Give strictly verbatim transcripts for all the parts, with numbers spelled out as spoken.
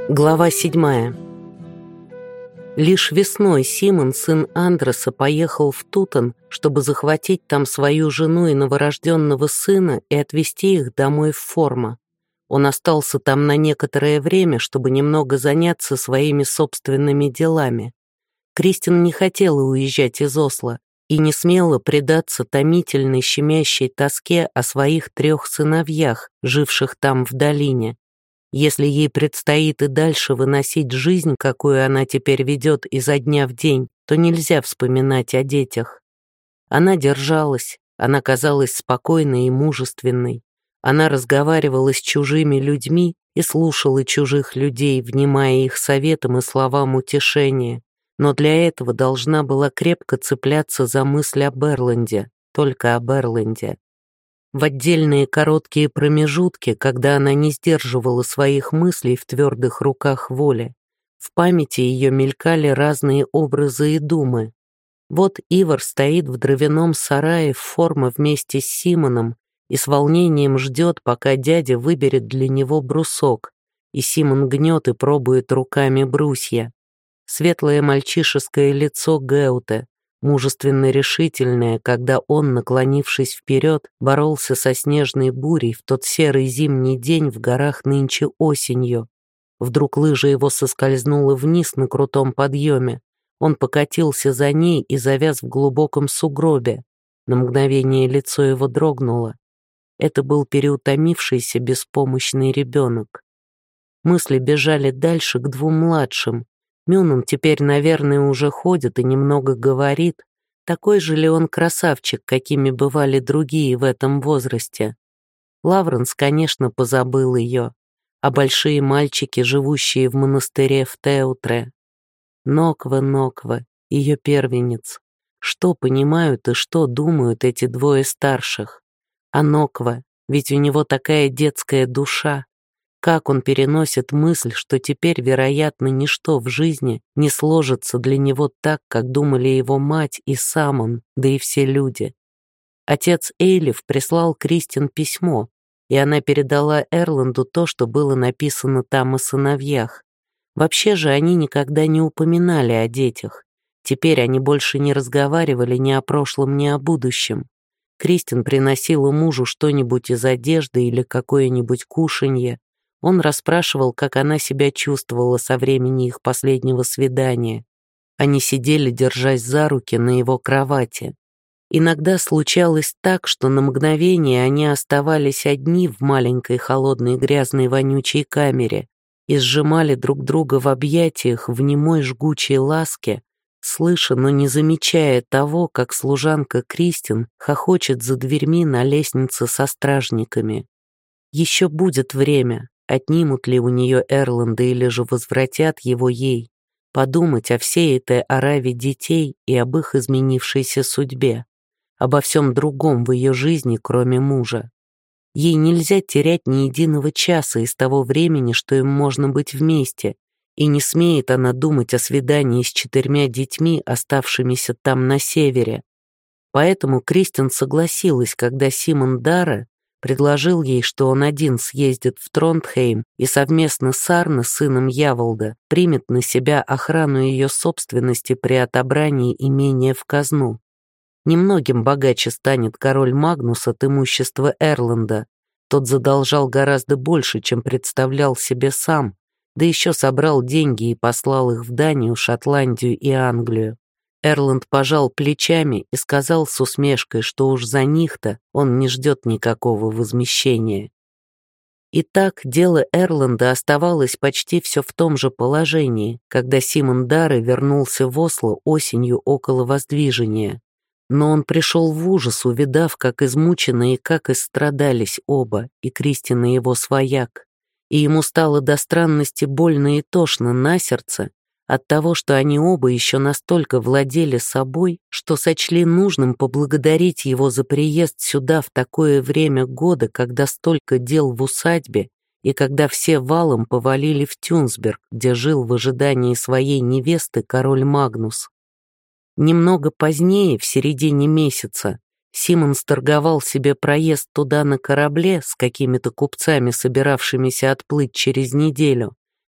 Глава седьмая. Лишь весной Симон, сын Андреса, поехал в Тутон, чтобы захватить там свою жену и новорожденного сына и отвезти их домой в Форма. Он остался там на некоторое время, чтобы немного заняться своими собственными делами. Кристин не хотела уезжать из Осло и не смела предаться томительной щемящей тоске о своих трех сыновьях, живших там в долине. Если ей предстоит и дальше выносить жизнь, какую она теперь ведет изо дня в день, то нельзя вспоминать о детях. Она держалась, она казалась спокойной и мужественной. Она разговаривала с чужими людьми и слушала чужих людей, внимая их советам и словам утешения. Но для этого должна была крепко цепляться за мысль об Эрленде, только об Эрленде. В отдельные короткие промежутки, когда она не сдерживала своих мыслей в твердых руках воли, в памяти ее мелькали разные образы и думы. Вот Ивар стоит в дровяном сарае в Форма вместе с Симоном и с волнением ждет, пока дядя выберет для него брусок, и Симон гнет и пробует руками брусья. Светлое мальчишеское лицо Геуте, мужественно решительное, когда он, наклонившись вперед, боролся со снежной бурей в тот серый зимний день в горах нынче осенью. Вдруг лыжа его соскользнула вниз на крутом подъеме. Он покатился за ней и завяз в глубоком сугробе. На мгновение лицо его дрогнуло. Это был переутомившийся беспомощный ребенок. Мысли бежали дальше к двум младшим. Мюнан теперь, наверное, уже ходит и немного говорит. Такой же ли он красавчик, какими бывали другие в этом возрасте? Лавренс, конечно, позабыл ее, а большие мальчики, живущие в монастыре в Теутре. Ноква, Ноква, ее первенец. Что понимают и что думают эти двое старших? А Ноква, ведь у него такая детская душа. Как он переносит мысль, что теперь, вероятно, ничто в жизни не сложится для него так, как думали его мать и сам он, да и все люди. Отец Эйлиф прислал Кристин письмо, и она передала Эрленду то, что было написано там о сыновьях. Вообще же они никогда не упоминали о детях. Теперь они больше не разговаривали ни о прошлом, ни о будущем. Кристин приносила мужу что-нибудь из одежды или какое-нибудь кушанье. Он расспрашивал, как она себя чувствовала со времени их последнего свидания. Они сидели, держась за руки, на его кровати. Иногда случалось так, что на мгновение они оставались одни в маленькой холодной грязной вонючей камере и сжимали друг друга в объятиях в немой жгучей ласке, слыша, но не замечая того, как служанка Кристин хохочет за дверьми на лестнице со стражниками. Еще будет время. Отнимут ли у нее Эрленда или же возвратят его ей, подумать о всей этой ораве детей и об их изменившейся судьбе, обо всем другом в ее жизни, кроме мужа. Ей нельзя терять ни единого часа из того времени, что им можно быть вместе, и не смеет она думать о свидании с четырьмя детьми, оставшимися там на севере. Поэтому Кристин согласилась, когда Симон Дара предложил ей, что он один съездит в Тронтхейм и совместно с Арне, сыном Яволда, примет на себя охрану ее собственности при отобрании имения в казну. Немногим богаче станет король Магнус от имущества Эрленда. Тот задолжал гораздо больше, чем представлял себе сам, да еще собрал деньги и послал их в Данию, Шотландию и Англию. Эрленд пожал плечами и сказал с усмешкой, что уж за них-то он не ждет никакого возмещения. Итак, дело Эрленда оставалось почти все в том же положении, когда Симон Дары вернулся в Осло осенью около Воздвижения. Но он пришел в ужас, увидав, как измучены и как истрадались оба, и Кристин, и его свояк. И ему стало до странности больно и тошно на сердце, от того, что они оба еще настолько владели собой, что сочли нужным поблагодарить его за приезд сюда в такое время года, когда столько дел в усадьбе и когда все валом повалили в Тюнсберг, где жил в ожидании своей невесты король Магнус. Немного позднее, в середине месяца, Симон сторговал себе проезд туда на корабле с какими-то купцами, собиравшимися отплыть через неделю,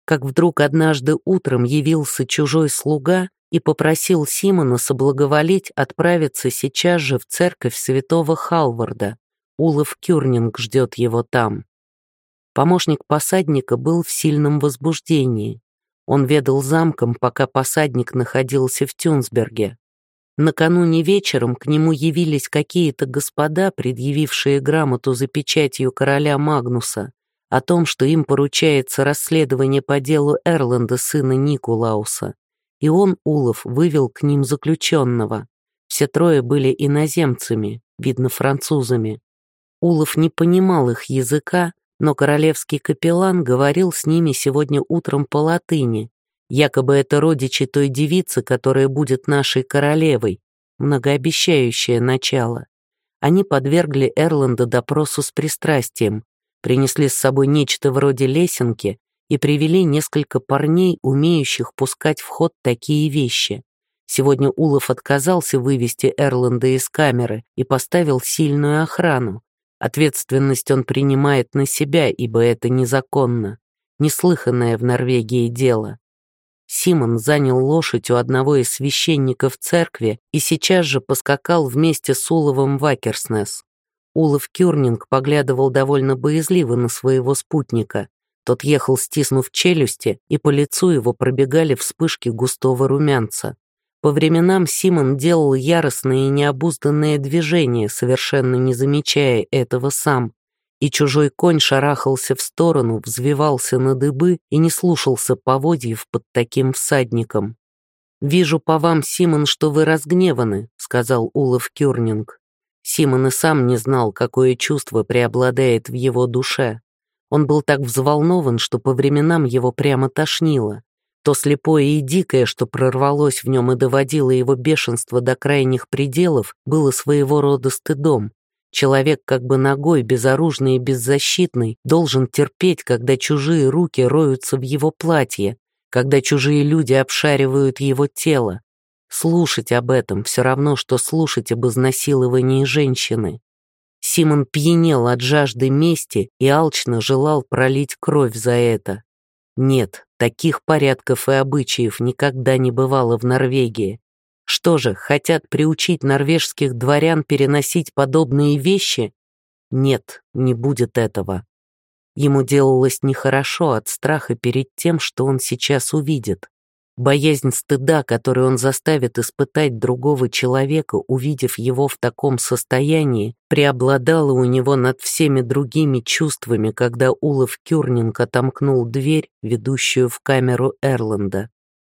как вдруг однажды утром явился чужой слуга и попросил Симона соблаговолить отправиться сейчас же в церковь святого Халварда. Улов Кюрнинг ждет его там. Помощник посадника был в сильном возбуждении. Он ведал замком, пока посадник находился в Тюнсберге. Накануне вечером к нему явились какие-то господа, предъявившие грамоту за печатью короля Магнуса, о том, что им поручается расследование по делу Эрланда, сына Никулауса. И он, Улов, вывел к ним заключенного. Все трое были иноземцами, видно, французами. Улов не понимал их языка, но королевский капеллан говорил с ними сегодня утром по латыни. Якобы это родичи той девицы, которая будет нашей королевой. Многообещающее начало. Они подвергли Эрланда допросу с пристрастием, принесли с собой нечто вроде лесенки и привели несколько парней, умеющих пускать в ход такие вещи. Сегодня Улов отказался вывести Эрланда из камеры и поставил сильную охрану. Ответственность он принимает на себя, ибо это незаконно, неслыханное в Норвегии дело. Симон занял лошадь у одного из священников церкви и сейчас же поскакал вместе с Уловом в Акерснес. Улов Кюрнинг поглядывал довольно боязливо на своего спутника. Тот ехал, стиснув челюсти, и по лицу его пробегали вспышки густого румянца. По временам Симон делал яростные и необузданные движения, совершенно не замечая этого сам, и чужой конь шарахался в сторону, взвивался на дыбы и не слушался поводьев под таким всадником. «Вижу по вам, Симон, что вы разгневаны», — сказал Улов Кюрнинг. Симон и сам не знал, какое чувство преобладает в его душе. Он был так взволнован, что по временам его прямо тошнило. То слепое и дикое, что прорвалось в нем и доводило его бешенство до крайних пределов, было своего рода стыдом. Человек, как бы нагой, безоружный и беззащитный, должен терпеть, когда чужие руки роются в его платье, когда чужие люди обшаривают его тело. Слушать об этом все равно, что слушать об изнасиловании женщины. Симон пьянел от жажды мести и алчно желал пролить кровь за это. Нет, таких порядков и обычаев никогда не бывало в Норвегии. Что же, хотят приучить норвежских дворян переносить подобные вещи? Нет, не будет этого. Ему делалось нехорошо от страха перед тем, что он сейчас увидит. Боязнь стыда, которую он заставит испытать другого человека, увидев его в таком состоянии, преобладала у него над всеми другими чувствами, когда Улов Кюрнинг отомкнул дверь, ведущую в камеру Эрланда.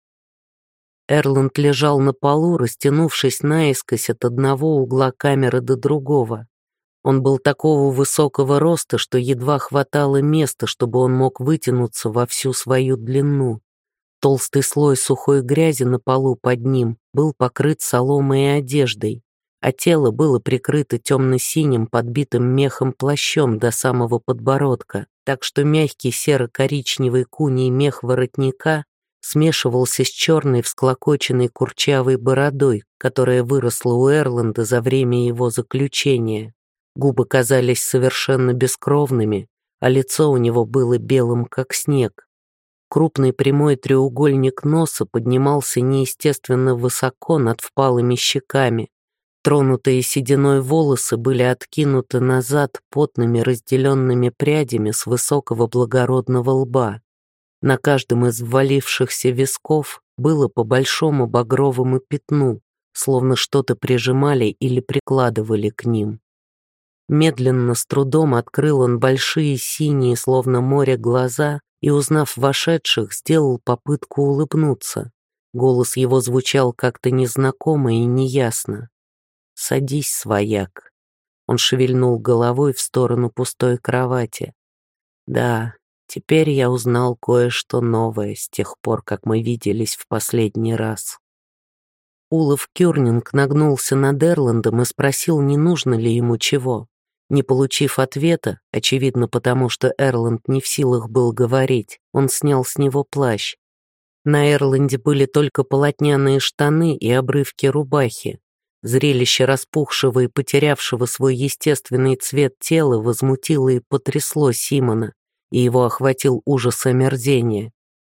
Эрланд лежал на полу, растянувшись наискось от одного угла камеры до другого. Он был такого высокого роста, что едва хватало места, чтобы он мог вытянуться во всю свою длину. Толстый слой сухой грязи на полу под ним был покрыт соломой и одеждой, а тело было прикрыто темно-синим подбитым мехом плащом до самого подбородка, так что мягкий серо-коричневый куний мех воротника смешивался с черной всклокоченной курчавой бородой, которая выросла у Эрланда за время его заключения. Губы казались совершенно бескровными, а лицо у него было белым, как снег. Крупный прямой треугольник носа поднимался неестественно высоко над впалыми щеками. Тронутые сединой волосы были откинуты назад потными разделенными прядями с высокого благородного лба. На каждом из ввалившихся висков было по большому багровому пятну, словно что-то прижимали или прикладывали к ним. Медленно, с трудом открыл он большие синие, словно море, глаза и, узнав вошедших, сделал попытку улыбнуться. Голос его звучал как-то незнакомо и неясно. «Садись, свояк». Он шевельнул головой в сторону пустой кровати. «Да, теперь я узнал кое-что новое с тех пор, как мы виделись в последний раз». Улов Кюрнинг нагнулся над Эрландом и спросил, не нужно ли ему чего. Не получив ответа, очевидно потому, что Эрланд не в силах был говорить, он снял с него плащ. На Эрланде были только полотняные штаны и обрывки рубахи. Зрелище распухшего и потерявшего свой естественный цвет тела возмутило и потрясло Симона, и его охватил ужас омерзения.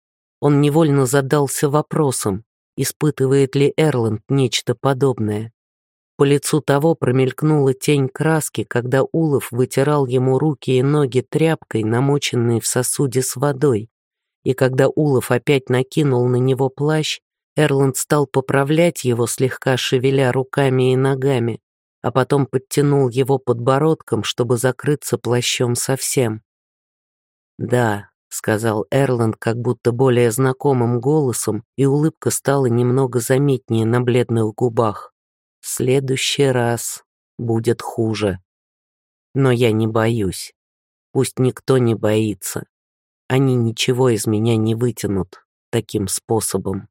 Он невольно задался вопросом, испытывает ли Эрланд нечто подобное. По лицу того промелькнула тень краски, когда Улов вытирал ему руки и ноги тряпкой, намоченной в сосуде с водой. И когда Улов опять накинул на него плащ, Эрланд стал поправлять его, слегка шевеля руками и ногами, а потом подтянул его подбородком, чтобы закрыться плащом совсем. «Да», — сказал Эрланд как будто более знакомым голосом, и улыбка стала немного заметнее на бледных губах. «В следующий раз будет хуже. Но я не боюсь. Пусть никто не боится. Они ничего из меня не вытянут таким способом».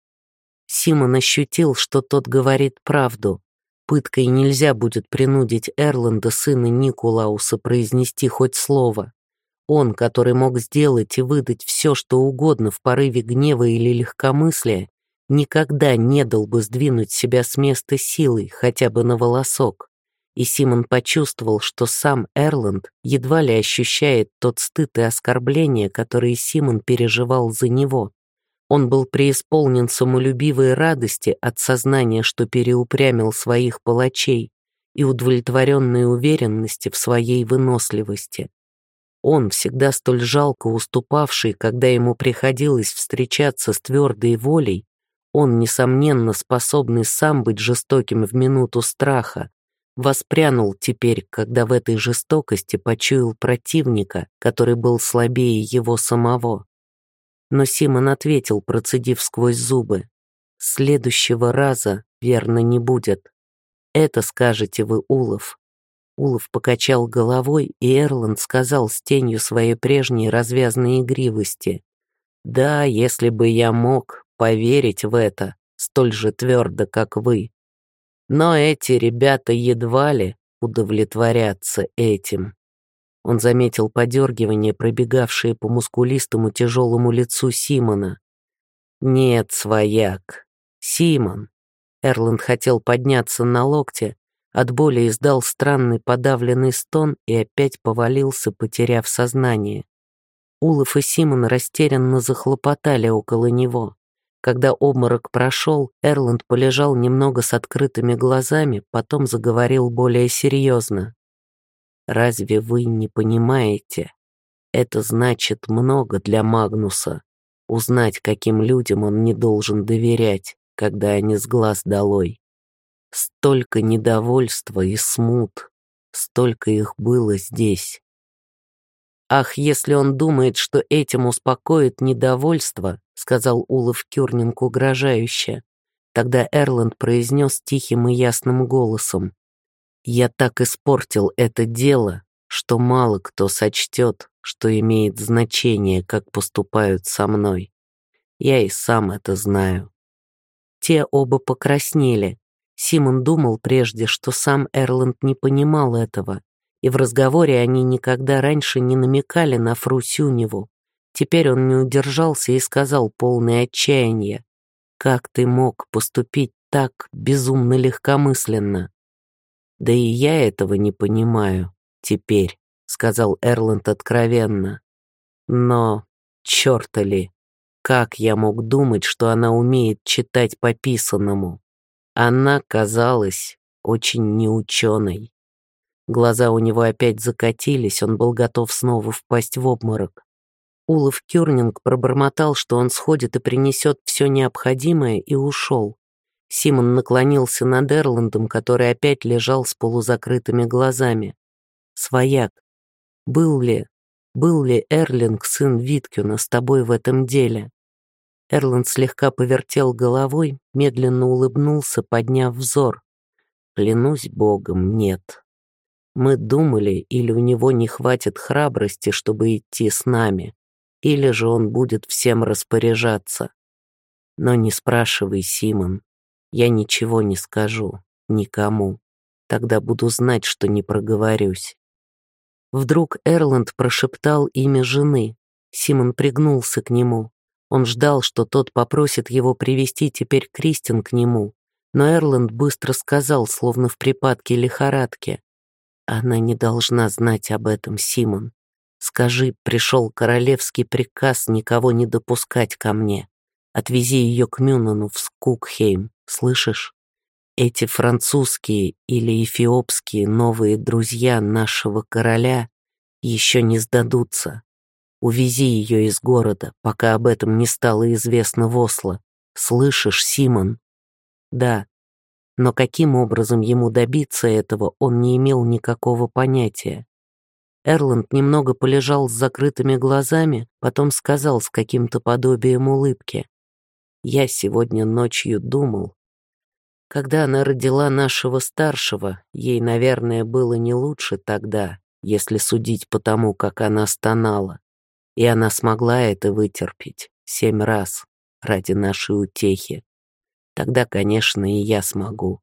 Симон ощутил, что тот говорит правду. Пыткой нельзя будет принудить Эрланда, сына Никулауса, произнести хоть слово. Он, который мог сделать и выдать все, что угодно в порыве гнева или легкомыслия, никогда не дал бы сдвинуть себя с места силой, хотя бы на волосок. И Симон почувствовал, что сам Эрланд едва ли ощущает тот стыд и оскорбление, которые Симон переживал за него. Он был преисполнен самолюбивой радости от сознания, что переупрямил своих палачей, и удовлетворенной уверенности в своей выносливости. Он, всегда столь жалко уступавший, когда ему приходилось встречаться с твердой волей, он, несомненно, способный сам быть жестоким в минуту страха, воспрянул теперь, когда в этой жестокости почуял противника, который был слабее его самого. Но Симон ответил, процедив сквозь зубы: «Следующего раза, верно, не будет. Это скажете вы, Улов». Улов покачал головой, и Эрланд сказал с тенью своей прежней развязной игривости: «Да, если бы я мог поверить в это столь же твердо, как вы. Но эти ребята едва ли удовлетворятся этим». Он заметил подергивание, пробегавшее по мускулистому тяжелому лицу Симона. «Нет, свояк. Симон». Эрланд хотел подняться на локте, от боли издал странный подавленный стон и опять повалился, потеряв сознание. Улов и Симон растерянно захлопотали около него. Когда обморок прошел, Эрланд полежал немного с открытыми глазами, потом заговорил более серьезно. «Разве вы не понимаете? Это значит много для Магнуса. Узнать, каким людям он не должен доверять, когда они с глаз долой. Столько недовольства и смут, столько их было здесь. Ах, если он думает, что этим успокоит недовольство», — сказал Улов Кюрнинг угрожающе. Тогда Эрланд произнес тихим и ясным голосом: «Я так испортил это дело, что мало кто сочтет, что имеет значение, как поступают со мной. Я и сам это знаю». Те оба покраснели. Симон думал прежде, что сам Эрланд не понимал этого, и в разговоре они никогда раньше не намекали на Фру Сюневу. Теперь он не удержался и сказал, полный отчаяния: «Как ты мог поступить так безумно легкомысленно?» «Да и я этого не понимаю теперь», — сказал Эрланд откровенно. «Но, черта ли, как я мог думать, что она умеет читать по писанному? Она казалась очень неученой». Глаза у него опять закатились, он был готов снова впасть в обморок. Улов Кюрнинг пробормотал, что он сходит и принесет все необходимое, и ушел. Симон наклонился над Эрландом, который опять лежал с полузакрытыми глазами. «Свояк, был ли, был ли Эрлинг, сын Виткюна, с тобой в этом деле?» Эрланд слегка повертел головой, медленно улыбнулся, подняв взор. «Клянусь богом, нет. Мы думали, или у него не хватит храбрости, чтобы идти с нами, или же он будет всем распоряжаться. Но не спрашивай, Симон. Я ничего не скажу, никому. Тогда буду знать, что не проговорюсь». Вдруг Эрланд прошептал имя жены. Симон пригнулся к нему. Он ждал, что тот попросит его привести теперь Кристин к нему, но Эрланд быстро сказал, словно в припадке лихорадки: «Она не должна знать об этом, Симон. Скажи, пришел королевский приказ никого не допускать ко мне. Отвези ее к Мюнану в Скукхейм, слышишь? Эти французские или эфиопские новые друзья нашего короля еще не сдадутся. Увези ее из города, пока об этом не стало известно в Осло. Слышишь, Симон? Да. Но каким образом ему добиться этого, он не имел никакого понятия. Эрланд немного полежал с закрытыми глазами, потом сказал с каким-то подобием улыбки. «Я сегодня ночью думал. Когда она родила нашего старшего, ей, наверное, было не лучше тогда, если судить по тому, как она стонала. И она смогла это вытерпеть семь раз ради нашей утехи. Тогда, конечно, и я смогу».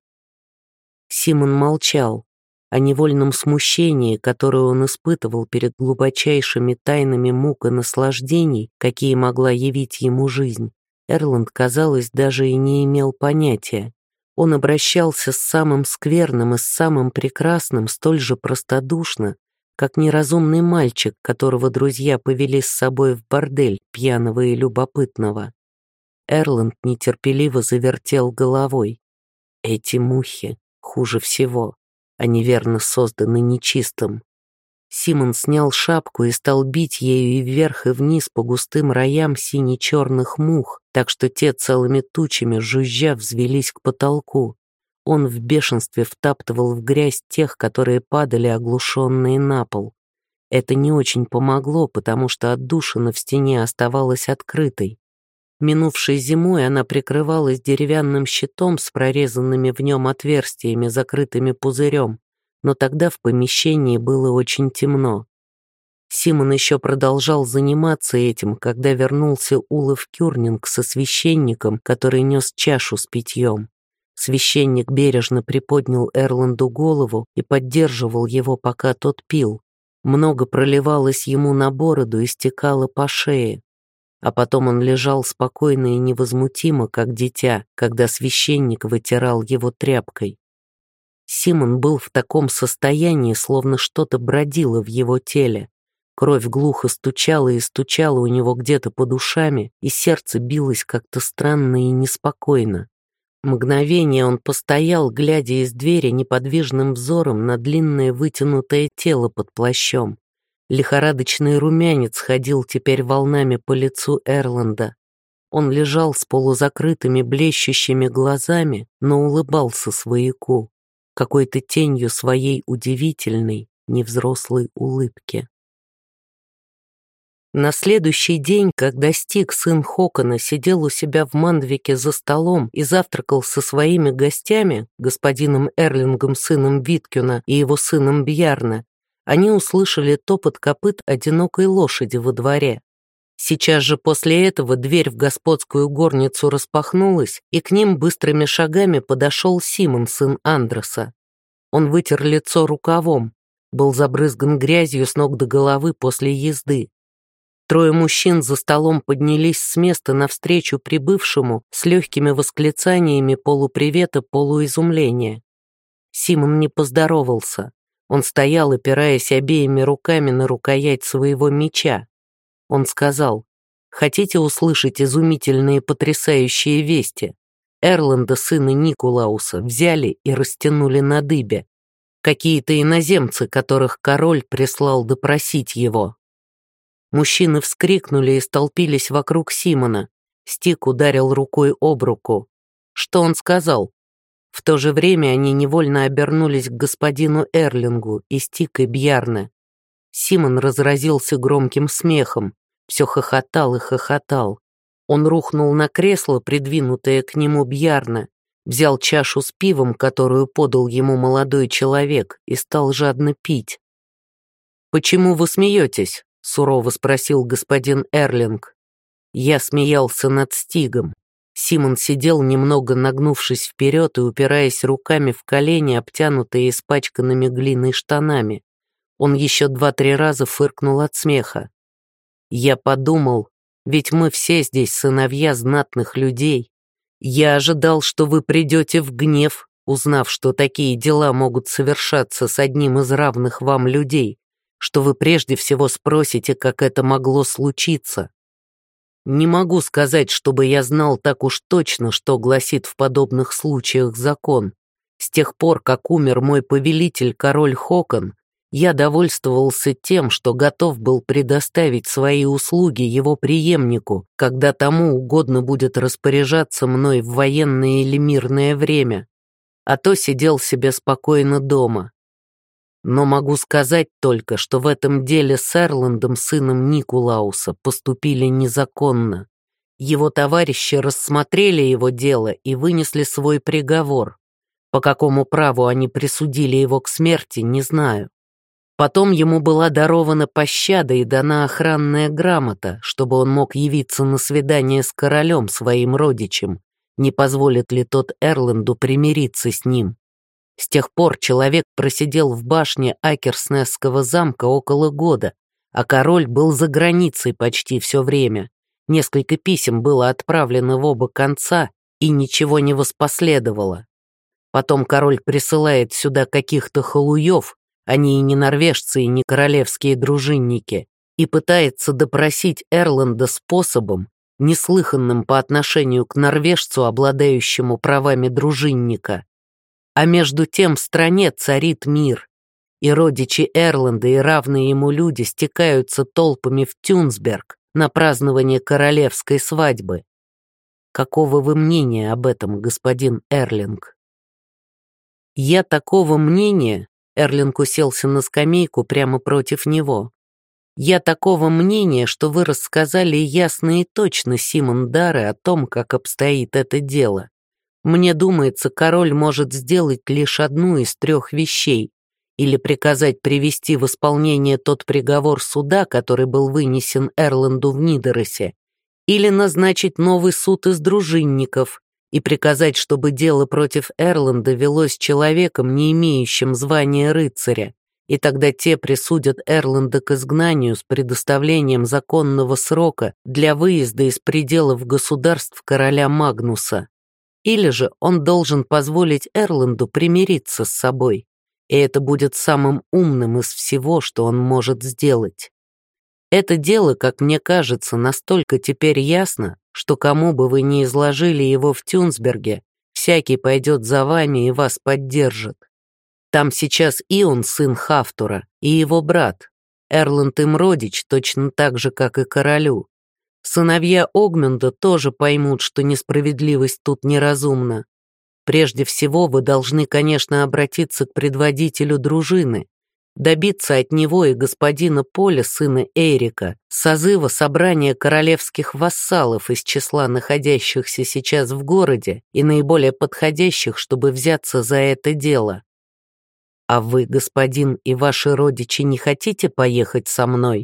Симон молчал. О невольном смущении, которое он испытывал перед глубочайшими тайнами мук и наслаждений, какие могла явить ему жизнь, Эрланд, казалось, даже и не имел понятия. Он обращался с самым скверным и с самым прекрасным столь же простодушно, как неразумный мальчик, которого друзья повели с собой в бордель, пьяного и любопытного. Эрланд нетерпеливо завертел головой. Эти мухи хуже всего. Они верно созданы нечистым. Симон снял шапку и стал бить ею и вверх, и вниз по густым роям сине-черных мух, так что те целыми тучами жужжа взвелись к потолку. Он в бешенстве втаптывал в грязь тех, которые падали оглушенные на пол. Это не очень помогло, потому что отдушина в стене оставалась открытой. Минувшей зимой она прикрывалась деревянным щитом с прорезанными в нем отверстиями, закрытыми пузырем, но тогда в помещении было очень темно. Симон еще продолжал заниматься этим, когда вернулся Улов Кюрнинг со священником, который нес чашу с питьем. Священник бережно приподнял Эрланду голову и поддерживал его, пока тот пил. Много проливалось ему на бороду и стекало по шее. А потом он лежал спокойно и невозмутимо, как дитя, когда священник вытирал его тряпкой. Симон был в таком состоянии, словно что-то бродило в его теле. Кровь глухо стучала и стучала у него где-то под ушами, и сердце билось как-то странно и неспокойно. Мгновение он постоял, глядя из двери неподвижным взором на длинное вытянутое тело под плащом. Лихорадочный румянец ходил теперь волнами по лицу Эрланда. Он лежал с полузакрытыми блещущими глазами, но улыбался свояку, какой-то тенью своей удивительной, невзрослой улыбки. На следующий день, когда Стиг, сын Хокона, сидел у себя в Мандвике за столом и завтракал со своими гостями, господином Эрлингом, сыном Виткюна, и его сыном Бьярна, они услышали топот копыт одинокой лошади во дворе. Сейчас же после этого дверь в господскую горницу распахнулась, и к ним быстрыми шагами подошел Симон, сын Андреса. Он вытер лицо рукавом, был забрызган грязью с ног до головы после езды. Трое мужчин за столом поднялись с места навстречу прибывшему с легкими восклицаниями полупривета, полуизумления. Симон не поздоровался. Он стоял, опираясь обеими руками на рукоять своего меча. Он сказал: «Хотите услышать изумительные потрясающие вести? Эрланда, сына Никулауса, взяли и растянули на дыбе. Какие-то иноземцы, которых король прислал допросить его». Мужчины вскрикнули и столпились вокруг Симона. Стиг ударил рукой об руку. Что он сказал? В то же время они невольно обернулись к господину Эрлингу, и Стиг, и Бьярне. Симон разразился громким смехом, все хохотал и хохотал. Он рухнул на кресло, придвинутое к нему Бьярне, взял чашу с пивом, которую подал ему молодой человек, и стал жадно пить. «Почему вы смеетесь?» — сурово спросил господин Эрлинг. Я смеялся над Стигом. Симон сидел, немного нагнувшись вперед и упираясь руками в колени, обтянутые испачканными глиной штанами. Он еще два-три раза фыркнул от смеха. Я подумал, ведь мы все здесь сыновья знатных людей. Я ожидал, что вы придете в гнев, узнав, что такие дела могут совершаться с одним из равных вам людей. что вы прежде всего спросите, как это могло случиться. Не могу сказать, чтобы я знал так уж точно, что гласит в подобных случаях закон. С тех пор, как умер мой повелитель, король Хокон, я довольствовался тем, что готов был предоставить свои услуги его преемнику, когда тому угодно будет распоряжаться мной в военное или мирное время, а то сидел себе спокойно дома. Но могу сказать только, что в этом деле с Эрландом, сыном Никулауса, поступили незаконно. Его товарищи рассмотрели его дело и вынесли свой приговор. По какому праву они присудили его к смерти, не знаю. Потом ему была дарована пощада и дана охранная грамота, чтобы он мог явиться на свидание с королем, своим родичем, не позволит ли тот Эрланду примириться с ним. С тех пор человек просидел в башне Акерснесского замка около года, а король был за границей почти все время. Несколько писем было отправлено в оба конца, и ничего не воспоследовало. Потом король присылает сюда каких-то халуев, они и не норвежцы, и не королевские дружинники, и пытается допросить Эрланда способом, неслыханным по отношению к норвежцу, обладающему правами дружинника. А между тем в стране царит мир, и родичи Эрланда и равные ему люди стекаются толпами в Тюнсберг на празднование королевской свадьбы. Какого вы мнения об этом, господин Эрлинг? Я такого мнения, Эрлинг уселся на скамейку прямо против него. Я такого мнения, что вы рассказали ясно и точно, Симон Дарре, о том, как обстоит это дело. Мне думается, король может сделать лишь одну из трех вещей: или приказать привести в исполнение тот приговор суда, который был вынесен Эрланду в Нидеросе, или назначить новый суд из дружинников и приказать, чтобы дело против Эрланда велось человеком, не имеющим звания рыцаря, и тогда те присудят Эрланда к изгнанию с предоставлением законного срока для выезда из пределов государств короля Магнуса. Или же он должен позволить Эрланду примириться с собой, и это будет самым умным из всего, что он может сделать. Это дело, как мне кажется, настолько теперь ясно, что кому бы вы ни изложили его в Тюнсберге, всякий пойдет за вами и вас поддержит. Там сейчас Ион, сын Хафтура, и его брат. Эрланд им родич, точно так же, как и королю. Сыновья Огмунда тоже поймут, что несправедливость тут неразумна. Прежде всего, вы должны, конечно, обратиться к предводителю дружины, добиться от него и господина Поля, сына Эрика, созыва собрания королевских вассалов из числа находящихся сейчас в городе и наиболее подходящих, чтобы взяться за это дело. А вы, господин, и ваши родичи не хотите поехать со мной?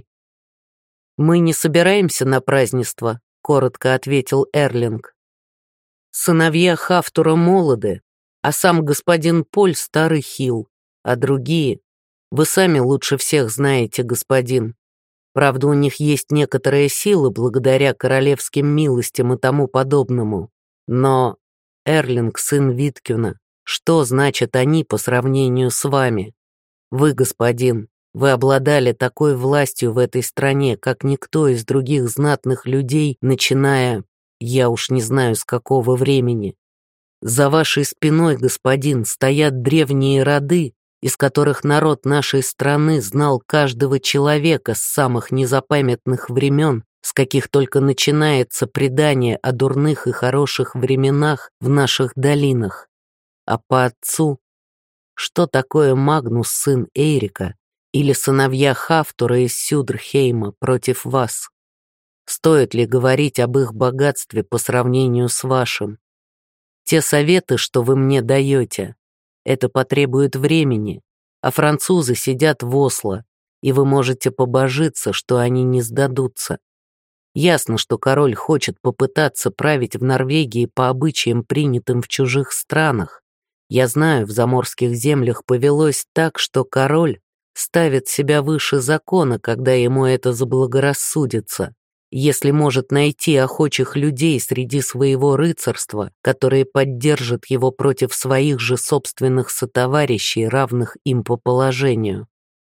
«Мы не собираемся на празднество», — коротко ответил Эрлинг. «Сыновья Хафтура молоды, а сам господин Поль старый хил, а другие... Вы сами лучше всех знаете, господин. Правда, у них есть некоторая сила благодаря королевским милостям и тому подобному. Но, Эрлинг, сын Виткюна, что значат они по сравнению с вами? Вы, господин, вы обладали такой властью в этой стране, как никто из других знатных людей, начиная, я уж не знаю с какого времени. За вашей спиной, господин, стоят древние роды, из которых народ нашей страны знал каждого человека с самых незапамятных времен, с каких только начинается предание о дурных и хороших временах в наших долинах. А по отцу, что такое Магнус, сын Эйрика, или сыновья Хафтура из Сюдрхейма против вас? Стоит ли говорить об их богатстве по сравнению с вашим? Те советы, что вы мне даете, это потребует времени, а французы сидят в Осло, и вы можете побожиться, что они не сдадутся. Ясно, что король хочет попытаться править в Норвегии по обычаям, принятым в чужих странах. Я знаю, в заморских землях повелось так, что король ставит себя выше закона, когда ему это заблагорассудится, если может найти охочих людей среди своего рыцарства, которые поддержат его против своих же собственных сотоварищей, равных им по положению.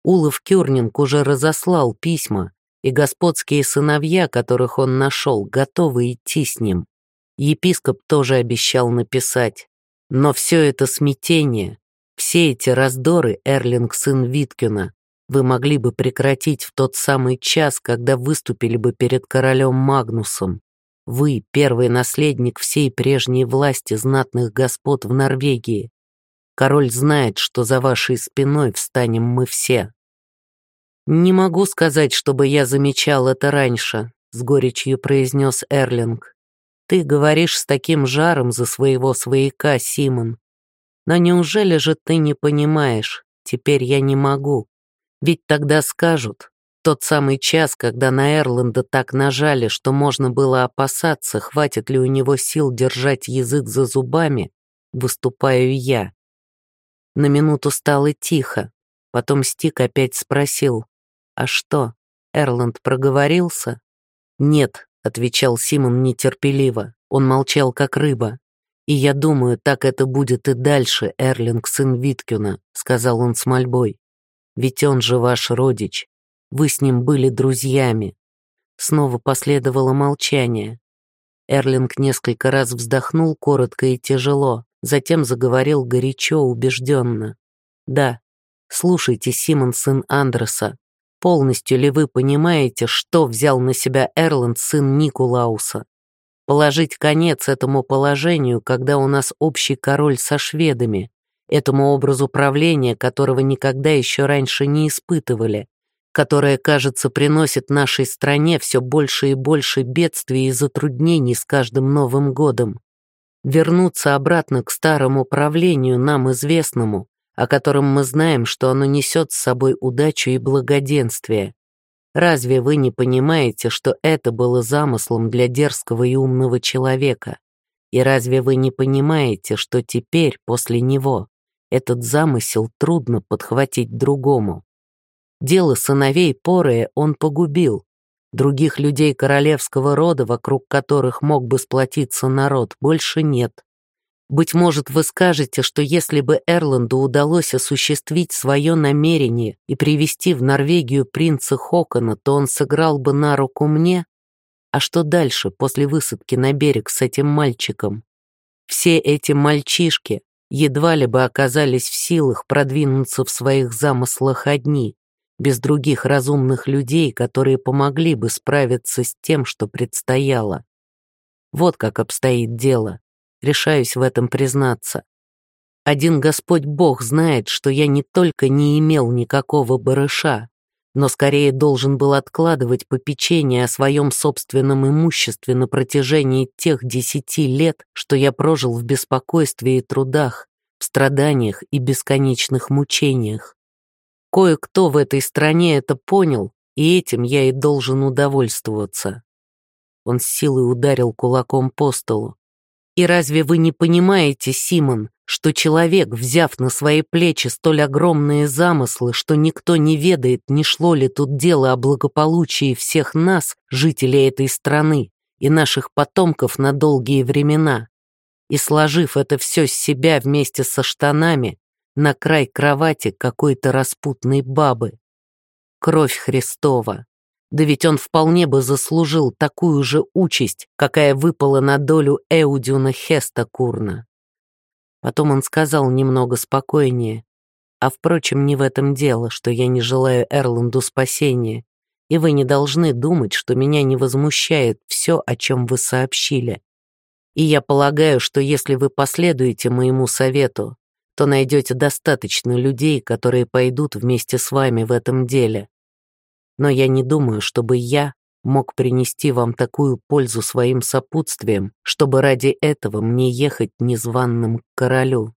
Улов Кюрнинг уже разослал письма, и господские сыновья, которых он нашел, готовы идти с ним. Епископ тоже обещал написать. Но все это смятение, все эти раздоры, Эрлинг, сын Виткюна, вы могли бы прекратить в тот самый час, когда выступили бы перед королем Магнусом. Вы — первый наследник всей прежней власти знатных господ в Норвегии. Король знает, что за вашей спиной встанем мы все. «Не могу сказать, чтобы я замечал это раньше», — с горечью произнес Эрлинг. «Ты говоришь с таким жаром за своего свояка, Симон. Но неужели же ты не понимаешь? Теперь я не могу. Ведь тогда скажут, тот самый час, когда на Эрланда так нажали, что можно было опасаться, хватит ли у него сил держать язык за зубами, выступаю я». На минуту стало тихо. Потом Стик опять спросил: «А что, Эрланд проговорился?» «Нет», — отвечал Симон нетерпеливо. Он молчал, как рыба. «И я думаю, так это будет и дальше, Эрлинг, сын Виткюна», — сказал он с мольбой. «Ведь он же ваш родич. Вы с ним были друзьями». Снова последовало молчание. Эрлинг несколько раз вздохнул коротко и тяжело, затем заговорил горячо, убежденно. «Да, слушайте, Симон, сын Андреса, полностью ли вы понимаете, что взял на себя Эрланд, сын Никулауса? Положить конец этому положению, когда у нас общий король со шведами, этому образу правления, которого никогда еще раньше не испытывали, которое, кажется, приносит нашей стране все больше и больше бедствий и затруднений с каждым Новым годом. Вернуться обратно к старому правлению, нам известному, о котором мы знаем, что оно несет с собой удачу и благоденствие. Разве вы не понимаете, что это было замыслом для дерзкого и умного человека? И разве вы не понимаете, что теперь, после него, этот замысел трудно подхватить другому? Дело сыновей Порея он погубил. Других людей королевского рода, вокруг которых мог бы сплотиться народ, больше нет. Быть может, вы скажете, что если бы Эрланду удалось осуществить свое намерение и привести в Норвегию принца Хокона, то он сыграл бы на руку мне? А что дальше, после высадки на берег с этим мальчиком? Все эти мальчишки едва ли бы оказались в силах продвинуться в своих замыслах одни, без других разумных людей, которые помогли бы справиться с тем, что предстояло. Вот как обстоит дело. Решаюсь в этом признаться. Один Господь Бог знает, что я не только не имел никакого барыша, но скорее должен был откладывать попечение о своем собственном имуществе на протяжении тех десяти лет, что я прожил в беспокойстве и трудах, в страданиях и бесконечных мучениях. Кое-кто в этой стране это понял, и этим я и должен удовольствоваться». Он с силой ударил кулаком по столу. «И разве вы не понимаете, Симон, что человек, взяв на свои плечи столь огромные замыслы, что никто не ведает, не шло ли тут дело о благополучии всех нас, жителей этой страны, и наших потомков на долгие времена, и, сложив это все с себя вместе со штанами, на край кровати какой-то распутной бабы? Кровь Христова! Да ведь он вполне бы заслужил такую же участь, какая выпала на долю Эудюна Хестакурна». Потом он сказал немного спокойнее: «А впрочем, не в этом дело, что я не желаю Эрланду спасения, и вы не должны думать, что меня не возмущает все, о чем вы сообщили. И я полагаю, что если вы последуете моему совету, то найдете достаточно людей, которые пойдут вместе с вами в этом деле. Но я не думаю, чтобы я мог принести вам такую пользу своим сопутствием, чтобы ради этого мне ехать незваным к королю».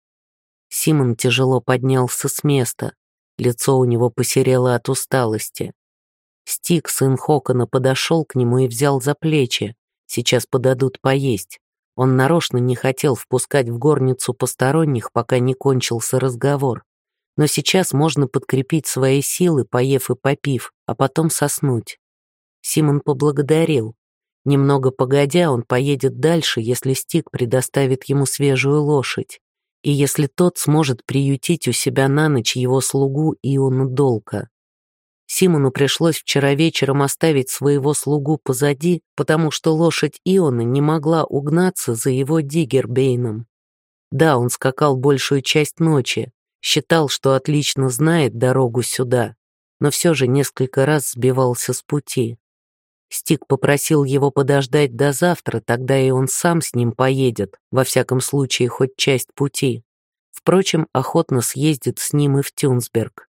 Симон тяжело поднялся с места, лицо у него посерело от усталости. Стик, сын Хокона, подошел к нему и взял за плечи. Сейчас подадут поесть. Он нарочно не хотел впускать в горницу посторонних, пока не кончился разговор. Но сейчас можно подкрепить свои силы, поев и попив, а потом соснуть. Симон поблагодарил. Немного погодя, он поедет дальше, если Стик предоставит ему свежую лошадь. и если тот сможет приютить у себя на ночь его слугу Иону Долка. Симону пришлось вчера вечером оставить своего слугу позади, потому что лошадь Иона не могла угнаться за его Диггербейном. Да, он скакал большую часть ночи, считал, что отлично знает дорогу сюда, но все же несколько раз сбивался с пути. Стик попросил его подождать до завтра, тогда и он сам с ним поедет, во всяком случае хоть часть пути. Впрочем, охотно съездит с ним и в Тюнсберг.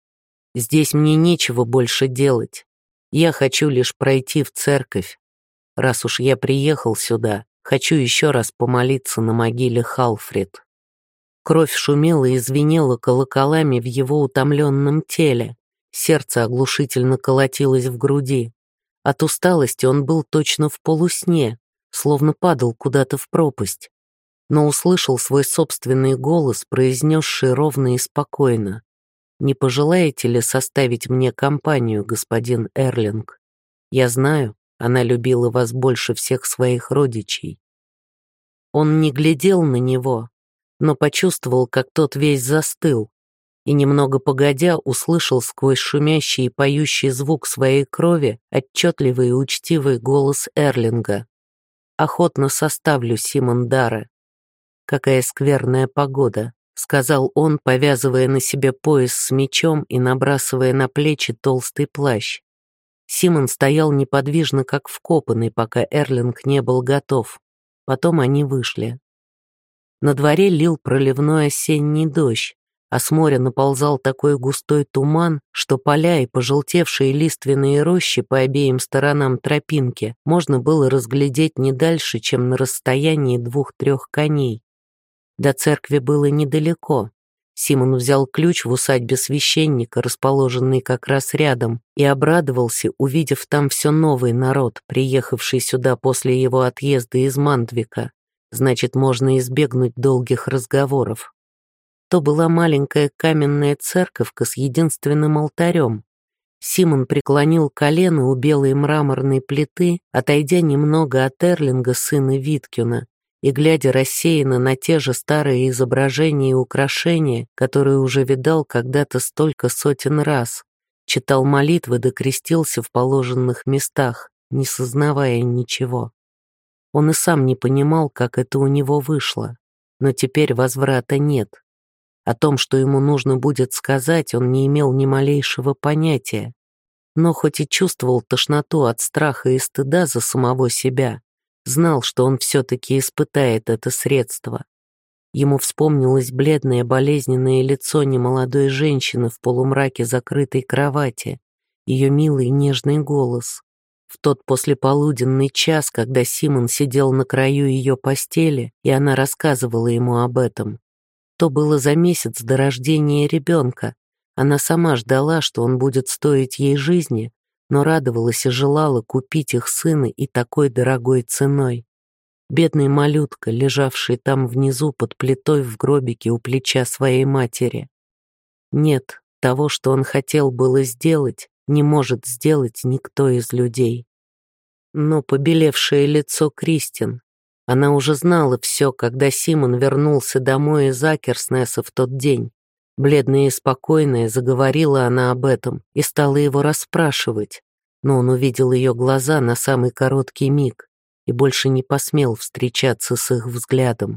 Здесь мне нечего больше делать. Я хочу лишь пройти в церковь. Раз уж я приехал сюда, хочу еще раз помолиться на могиле Халфрид. Кровь шумела и звенела колоколами в его утомленном теле. Сердце оглушительно колотилось в груди. От усталости он был точно в полусне, словно падал куда-то в пропасть. Но услышал свой собственный голос, произнесший ровно и спокойно: «Не пожелаете ли составить мне компанию, господин Эрлинг? Я знаю, она любила вас больше всех своих родичей». Он не глядел на него, но почувствовал, как тот весь застыл, и немного погодя услышал сквозь шумящий и поющий звук своей крови отчетливый и учтивый голос Эрлинга: «Охотно составлю, Симон Дарре». «Какая скверная погода», — сказал он, повязывая на себе пояс с мечом и набрасывая на плечи толстый плащ. Симон стоял неподвижно, как вкопанный, пока Эрлинг не был готов. Потом они вышли. На дворе лил проливной осенний дождь, а с моря наползал такой густой туман, что поля и пожелтевшие лиственные рощи по обеим сторонам тропинки можно было разглядеть не дальше, чем на расстоянии двух-трех коней. До церкви было недалеко. Симон взял ключ в усадьбе священника, расположенный как раз рядом, и обрадовался, увидев там все новый народ, приехавший сюда после его отъезда из Мандвика. Значит, можно избегнуть долгих разговоров. То была маленькая каменная церковка с единственным алтарем. Симон преклонил колено у белой мраморной плиты, отойдя немного от Эрлинга, сына Виткюна, и глядя рассеянно на те же старые изображения и украшения, которые уже видал когда-то столько сотен раз, читал молитвы да крестился в положенных местах, не сознавая ничего. Он и сам не понимал, как это у него вышло, но теперь возврата нет. О том, что ему нужно будет сказать, он не имел ни малейшего понятия, но хоть и чувствовал тошноту от страха и стыда за самого себя, знал, что он все-таки испытает это средство. Ему вспомнилось бледное болезненное лицо немолодой женщины в полумраке закрытой кровати, ее милый нежный голос. В тот послеполуденный час, когда Симон сидел на краю ее постели, и она рассказывала ему об этом. То было за месяц до рождения ребенка. Она сама ждала, что он будет стоить ей жизни, но радовалась и желала купить их сына и такой дорогой ценой. Бедный малютка, лежавший там внизу под плитой в гробике у плеча своей матери. Нет, того, что он хотел было сделать, не может сделать никто из людей. Но побелевшее лицо Кристин, она уже знала все, когда Симон вернулся домой из Акерснеса в тот день. Бледная и спокойная, заговорила она об этом и стала его расспрашивать, но он увидел ее глаза на самый короткий миг и больше не посмел встречаться с их взглядом.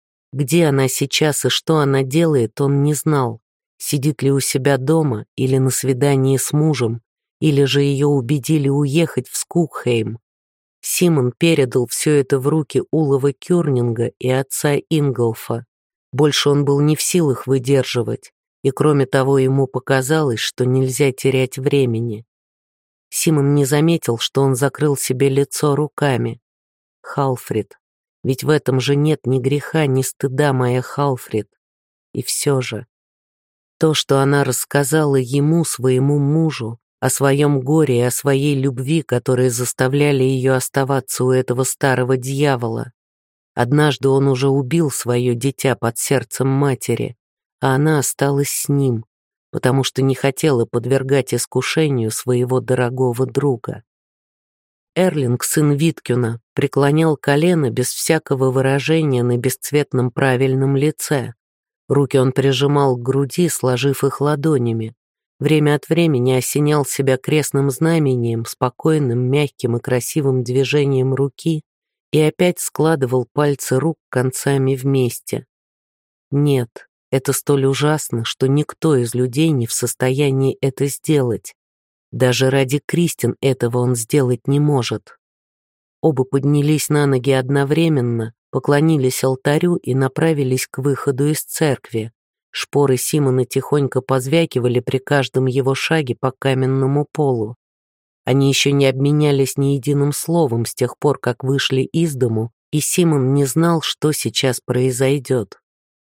Где она сейчас и что она делает, он не знал. Сидит ли у себя дома или на свидании с мужем, или же ее убедили уехать в Скукхейм. Симон передал все это в руки Улова Кюрнинга и отца Инголфа. Больше он был не в силах выдерживать, и кроме того ему показалось, что нельзя терять времени. Симон не заметил, что он закрыл себе лицо руками. Халфрид, ведь в этом же нет ни греха, ни стыда, моя Халфрид. И все же, то, что она рассказала ему, своему мужу, о своем горе и о своей любви, которые заставляли ее оставаться у этого старого дьявола. Однажды он уже убил свое дитя под сердцем матери, а она осталась с ним, потому что не хотела подвергать искушению своего дорогого друга. Эрлинг, сын Виткюна, преклонял колено без всякого выражения на бесцветном правильном лице, Руки он прижимал к груди, сложив их ладонями. Время от времени осенял себя крестным знамением, спокойным, мягким и красивым движением руки и опять складывал пальцы рук концами вместе. Нет, это столь ужасно, что никто из людей не в состоянии это сделать. Даже ради Кристин этого он сделать не может. Оба поднялись на ноги одновременно, поклонились алтарю и направились к выходу из церкви. Шпоры Симона тихонько позвякивали при каждом его шаге по каменному полу. Они еще не обменялись ни единым словом с тех пор, как вышли из дому, и Симон не знал, что сейчас произойдет.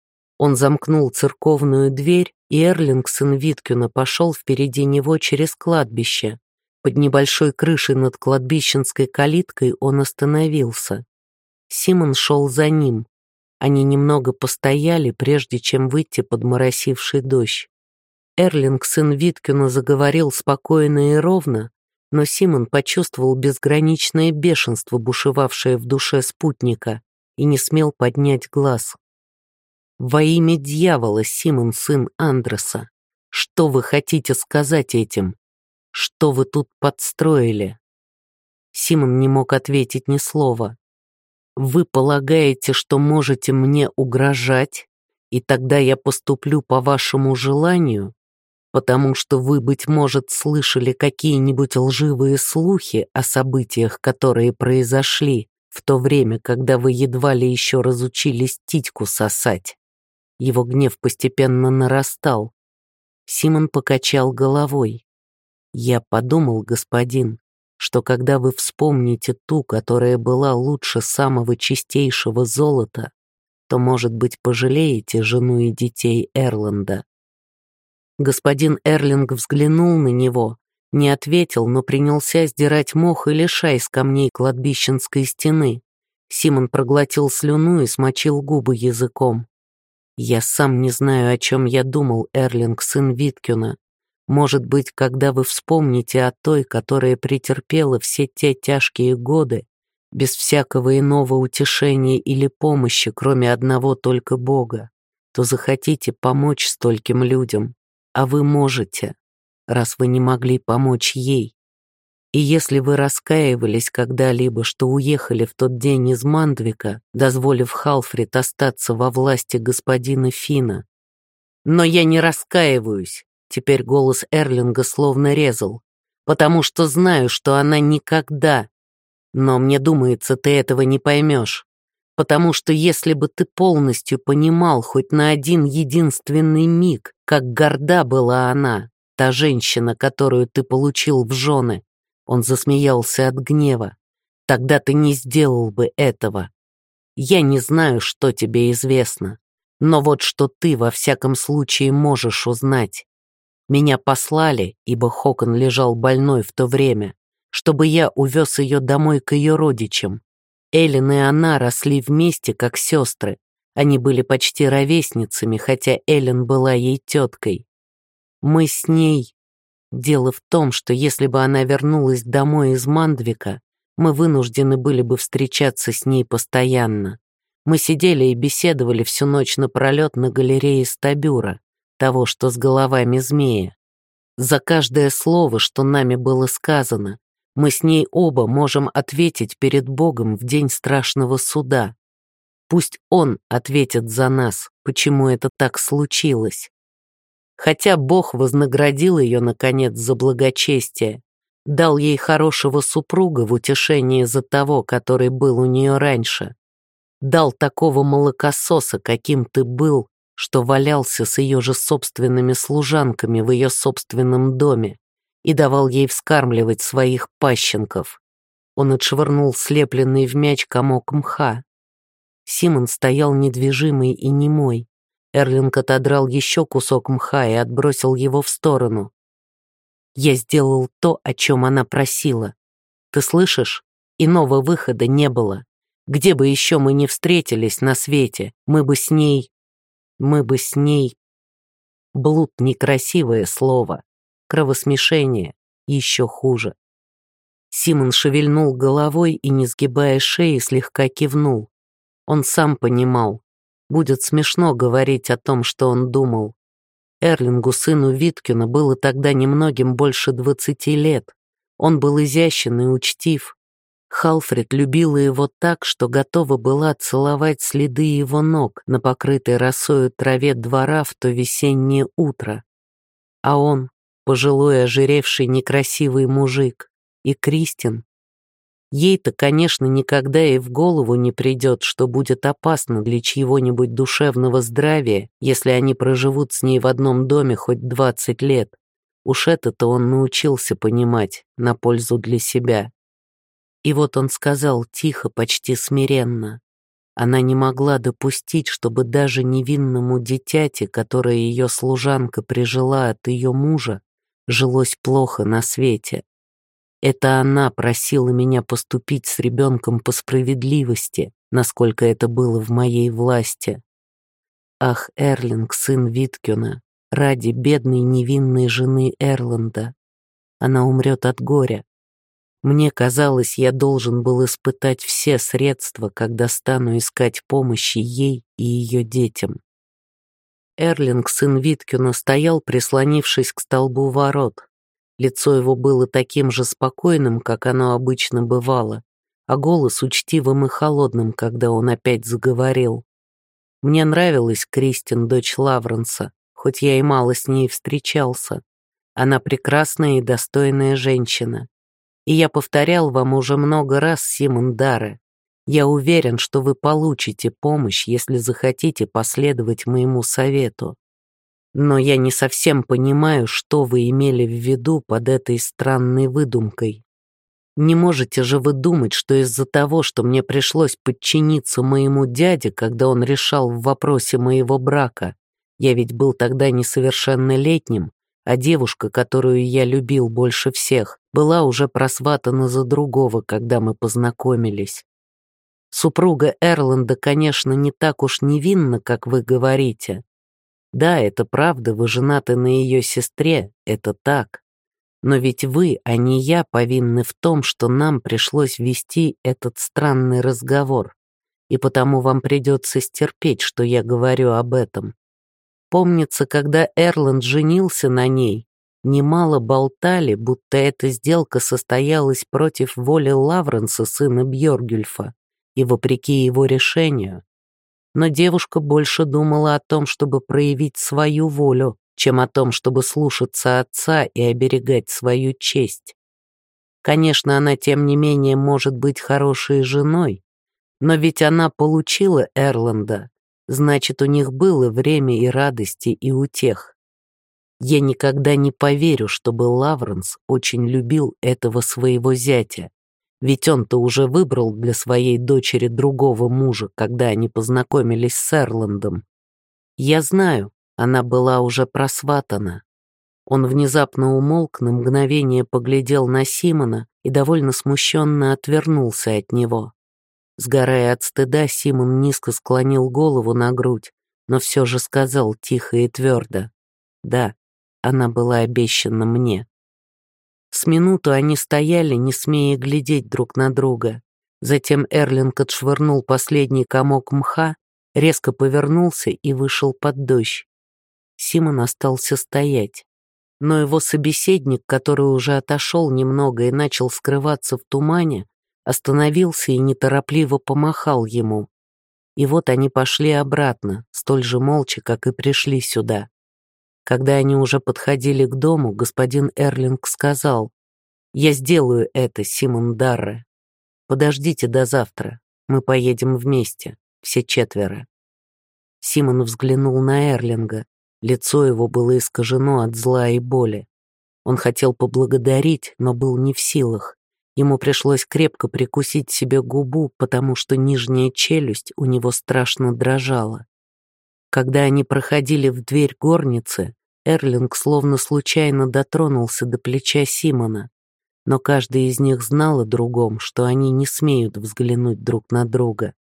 Он замкнул церковную дверь, и Эрлинг, сын Виткюна, пошел впереди него через кладбище. Под небольшой крышей над кладбищенской калиткой он остановился. Симон шел за ним. Они немного постояли, прежде чем выйти под моросивший дождь. Эрлинг, сын Виткюна, заговорил спокойно и ровно, но Симон почувствовал безграничное бешенство, бушевавшее в душе спутника, и не смел поднять глаз. «Во имя дьявола, Симон, сын Андреса, что вы хотите сказать этим? Что вы тут подстроили?» Симон не мог ответить ни слова. «Вы полагаете, что можете мне угрожать, и тогда я поступлю по вашему желанию, потому что вы, быть может, слышали какие-нибудь лживые слухи о событиях, которые произошли в то время, когда вы едва ли еще разучились титьку сосать?» Его гнев постепенно нарастал. Симон покачал головой. «Я подумал, господин, что когда вы вспомните ту, которая была лучше самого чистейшего золота, то, может быть, пожалеете жену и детей Эрланда». Господин Эрлинг взглянул на него, не ответил, но принялся сдирать мох и лишай с камней кладбищенской стены. Симон проглотил слюну и смочил губы языком. «Я сам не знаю, о чем я думал, Эрлинг, сын Виткюна. Может быть, когда вы вспомните о той, которая претерпела все те тяжкие годы, без всякого иного утешения или помощи, кроме одного только Бога, то захотите помочь стольким людям, а вы можете, раз вы не могли помочь ей. И если вы раскаивались когда-либо, что уехали в тот день из Мандвика, дозволив Халфрид остаться во власти господина Фина. Но я не раскаиваюсь, теперь голос Эрлинга словно резал, потому что знаю, что она никогда. Но мне думается, ты этого не поймешь, потому что если бы ты полностью понимал хоть на один единственный миг, как горда была она, та женщина, которую ты получил в жены, он засмеялся от гнева. Тогда ты не сделал бы этого. Я не знаю, что тебе известно, но вот что ты во всяком случае можешь узнать. Меня послали, ибо Хокон лежал больной в то время, чтобы я увез ее домой к ее родичам. Эллен и она росли вместе, как сестры. Они были почти ровесницами, хотя Эллен была ей теткой. Мы с ней... Дело в том, что если бы она вернулась домой из Мандвика, мы вынуждены были бы встречаться с ней постоянно. Мы сидели и беседовали всю ночь напролет на галерее Стабюра, того, что с головами змея. За каждое слово, что нами было сказано, мы с ней оба можем ответить перед Богом в день страшного суда. Пусть Он ответит за нас, почему это так случилось. Хотя Бог вознаградил ее, наконец, за благочестие, дал ей хорошего супруга в утешение за того, который был у нее раньше, дал такого молокососа, каким ты был, что валялся с ее же собственными служанками в ее собственном доме и давал ей вскармливать своих пащенков. Он отшвырнул слепленный в мяч комок мха. Симон стоял недвижимый и немой. Эрлинг отодрал еще кусок мха и отбросил его в сторону. «Я сделал то, о чем она просила. Ты слышишь? Иного выхода не было. Где бы еще мы ни встретились на свете, мы бы с ней... Мы бы с ней... Блуд — некрасивое слово. Кровосмешение еще хуже». Симон шевельнул головой и, не сгибая шеи, слегка кивнул. Он сам понимал. Будет смешно говорить о том, что он думал. Эрлингу, сыну Виткина, было тогда немногим больше двадцати лет. Он был изящен и учтив. Халфред любила его так, что готова была целовать следы его ног на покрытой росою траве двора в то весеннее утро. А он, пожилой, ожиревший, некрасивый мужик, и Кристин. Ей-то, конечно, никогда и в голову не придет, что будет опасно для чьего-нибудь душевного здравия, если они проживут с ней в одном доме хоть двадцать лет. Уж это-то он научился понимать на пользу для себя. И вот он сказал тихо, почти смиренно. Она не могла допустить, чтобы даже невинному дитяти, которое ее служанка прижила от ее мужа, жилось плохо на свете. Это она просила меня поступить с ребенком по справедливости, насколько это было в моей власти. Ах, Эрлинг, сын Виткина, ради бедной невинной жены Эрланда. Она умрет от горя. Мне казалось, я должен был испытать все средства, когда стану искать помощи ей и ее детям. Эрлинг, сын Виткина, стоял, прислонившись к столбу ворот. Лицо его было таким же спокойным, как оно обычно бывало, а голос учтивым и холодным, когда он опять заговорил. Мне нравилась Кристин, дочь Лавренса, хоть я и мало с ней встречался. Она прекрасная и достойная женщина. И я повторял вам уже много раз, Симон Дарре, я уверен, что вы получите помощь, если захотите последовать моему совету. Но я не совсем понимаю, что вы имели в виду под этой странной выдумкой. Не можете же вы думать, что из-за того, что мне пришлось подчиниться моему дяде, когда он решал в вопросе моего брака, я ведь был тогда несовершеннолетним, а девушка, которую я любил больше всех, была уже просватана за другого, когда мы познакомились. Супруга Эрланда, конечно, не так уж невинна, как вы говорите. Да, это правда, вы женаты на ее сестре, это так. Но ведь вы, а не я, повинны в том, что нам пришлось вести этот странный разговор, и потому вам придется стерпеть, что я говорю об этом. Помнится, когда Эрланд женился на ней, немало болтали, будто эта сделка состоялась против воли Лавренса, сына Бьоргюльфа, и вопреки его решению. Но девушка больше думала о том, чтобы проявить свою волю, чем о том, чтобы слушаться отца и оберегать свою честь. Конечно, она, тем не менее, может быть хорошей женой, но ведь она получила Эрланда, значит, у них было время и радости, и утех. Я никогда не поверю, чтобы Лавренс очень любил этого своего зятя, ведь он-то уже выбрал для своей дочери другого мужа, когда они познакомились с Эрландом. Я знаю, она была уже просватана. Он внезапно умолк, на мгновение поглядел на Симона и довольно смущенно отвернулся от него. Сгорая от стыда, Симон низко склонил голову на грудь, но все же сказал тихо и твердо: «Да, она была обещана мне». С минуту они стояли, не смея глядеть друг на друга. Затем Эрлинг отшвырнул последний комок мха, резко повернулся и вышел под дождь. Симон остался стоять. Но его собеседник, который уже отошел немного и начал скрываться в тумане, остановился и неторопливо помахал ему. И вот они пошли обратно, столь же молча, как и пришли сюда. Когда они уже подходили к дому, господин Эрлинг сказал: «Я сделаю это, Симон Дарре. Подождите до завтра, мы поедем вместе, все четверо». Симон взглянул на Эрлинга, лицо его было искажено от зла и боли. Он хотел поблагодарить, но был не в силах. Ему пришлось крепко прикусить себе губу, потому что нижняя челюсть у него страшно дрожала. Когда они проходили в дверь горницы, Эрлинг словно случайно дотронулся до плеча Симона, но каждый из них знал о другом, что они не смеют взглянуть друг на друга.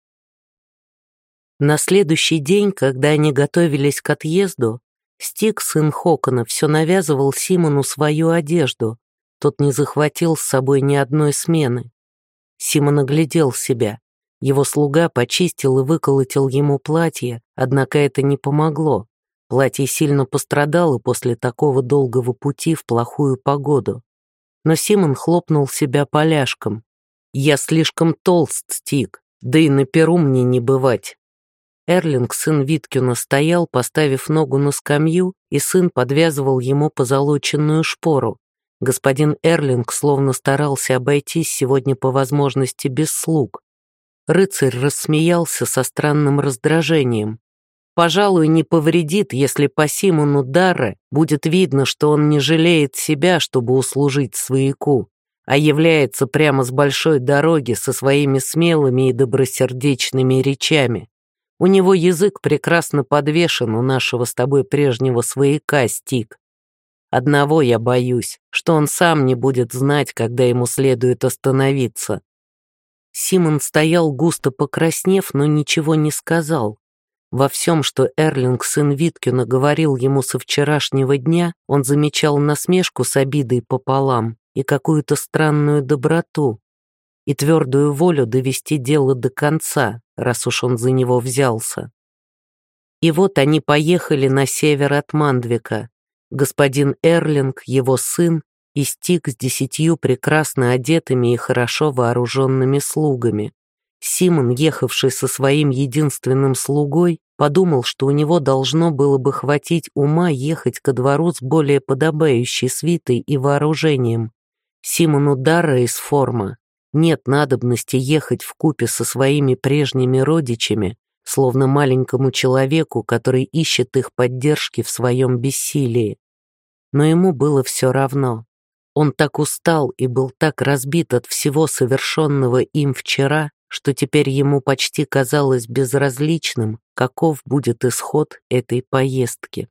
На следующий день, когда они готовились к отъезду, Стик, сын Хокона, все навязывал Симону свою одежду. Тот не захватил с собой ни одной смены. Симон оглядел себя. Его слуга почистил и выколотил ему платье, однако это не помогло. Платье сильно пострадало после такого долгого пути в плохую погоду. Но Симон хлопнул себя поляшком. «Я слишком толст, Стиг, да и на перу мне не бывать». Эрлинг, сын Виткюна, стоял, поставив ногу на скамью, и сын подвязывал ему позолоченную шпору. Господин Эрлинг словно старался обойтись сегодня по возможности без слуг. Рыцарь рассмеялся со странным раздражением. «Пожалуй, не повредит, если по Симону Дарре будет видно, что он не жалеет себя, чтобы услужить свояку, а является прямо с большой дороги со своими смелыми и добросердечными речами. У него язык прекрасно подвешен у нашего с тобой прежнего свояка, Стиг. Одного я боюсь, что он сам не будет знать, когда ему следует остановиться». Симон стоял густо покраснев, но ничего не сказал. Во всем, что Эрлинг, сын Виткюна, говорил ему со вчерашнего дня, он замечал насмешку с обидой пополам и какую-то странную доброту, и твердую волю довести дело до конца, раз уж он за него взялся. И вот они поехали на север от Мандвика. Господин Эрлинг, его сын, и Стиг с десятью прекрасно одетыми и хорошо вооруженными слугами. Симон, ехавший со своим единственным слугой, подумал, что у него должно было бы хватить ума ехать ко двору с более подобающей свитой и вооружением. Симону Дарре из Форма нет надобности ехать вкупе со своими прежними родичами, словно маленькому человеку, который ищет их поддержки в своем бессилии. Но ему было все равно. Он так устал и был так разбит от всего совершенного им вчера, что теперь ему почти казалось безразличным, каков будет исход этой поездки.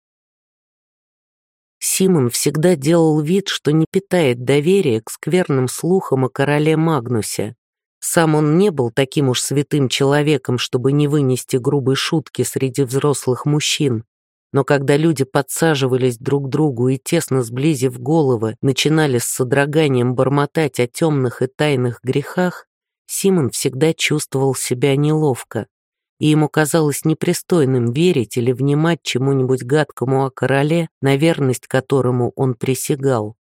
Симон всегда делал вид, что не питает доверия к скверным слухам о короле Магнусе. Сам он не был таким уж святым человеком, чтобы не вынести грубой шутки среди взрослых мужчин. Но когда люди подсаживались друг к другу и, тесно сблизив головы, начинали с содроганием бормотать о темных и тайных грехах, Симон всегда чувствовал себя неловко, и ему казалось непристойным верить или внимать чему-нибудь гадкому о короле, на верность которому он присягал.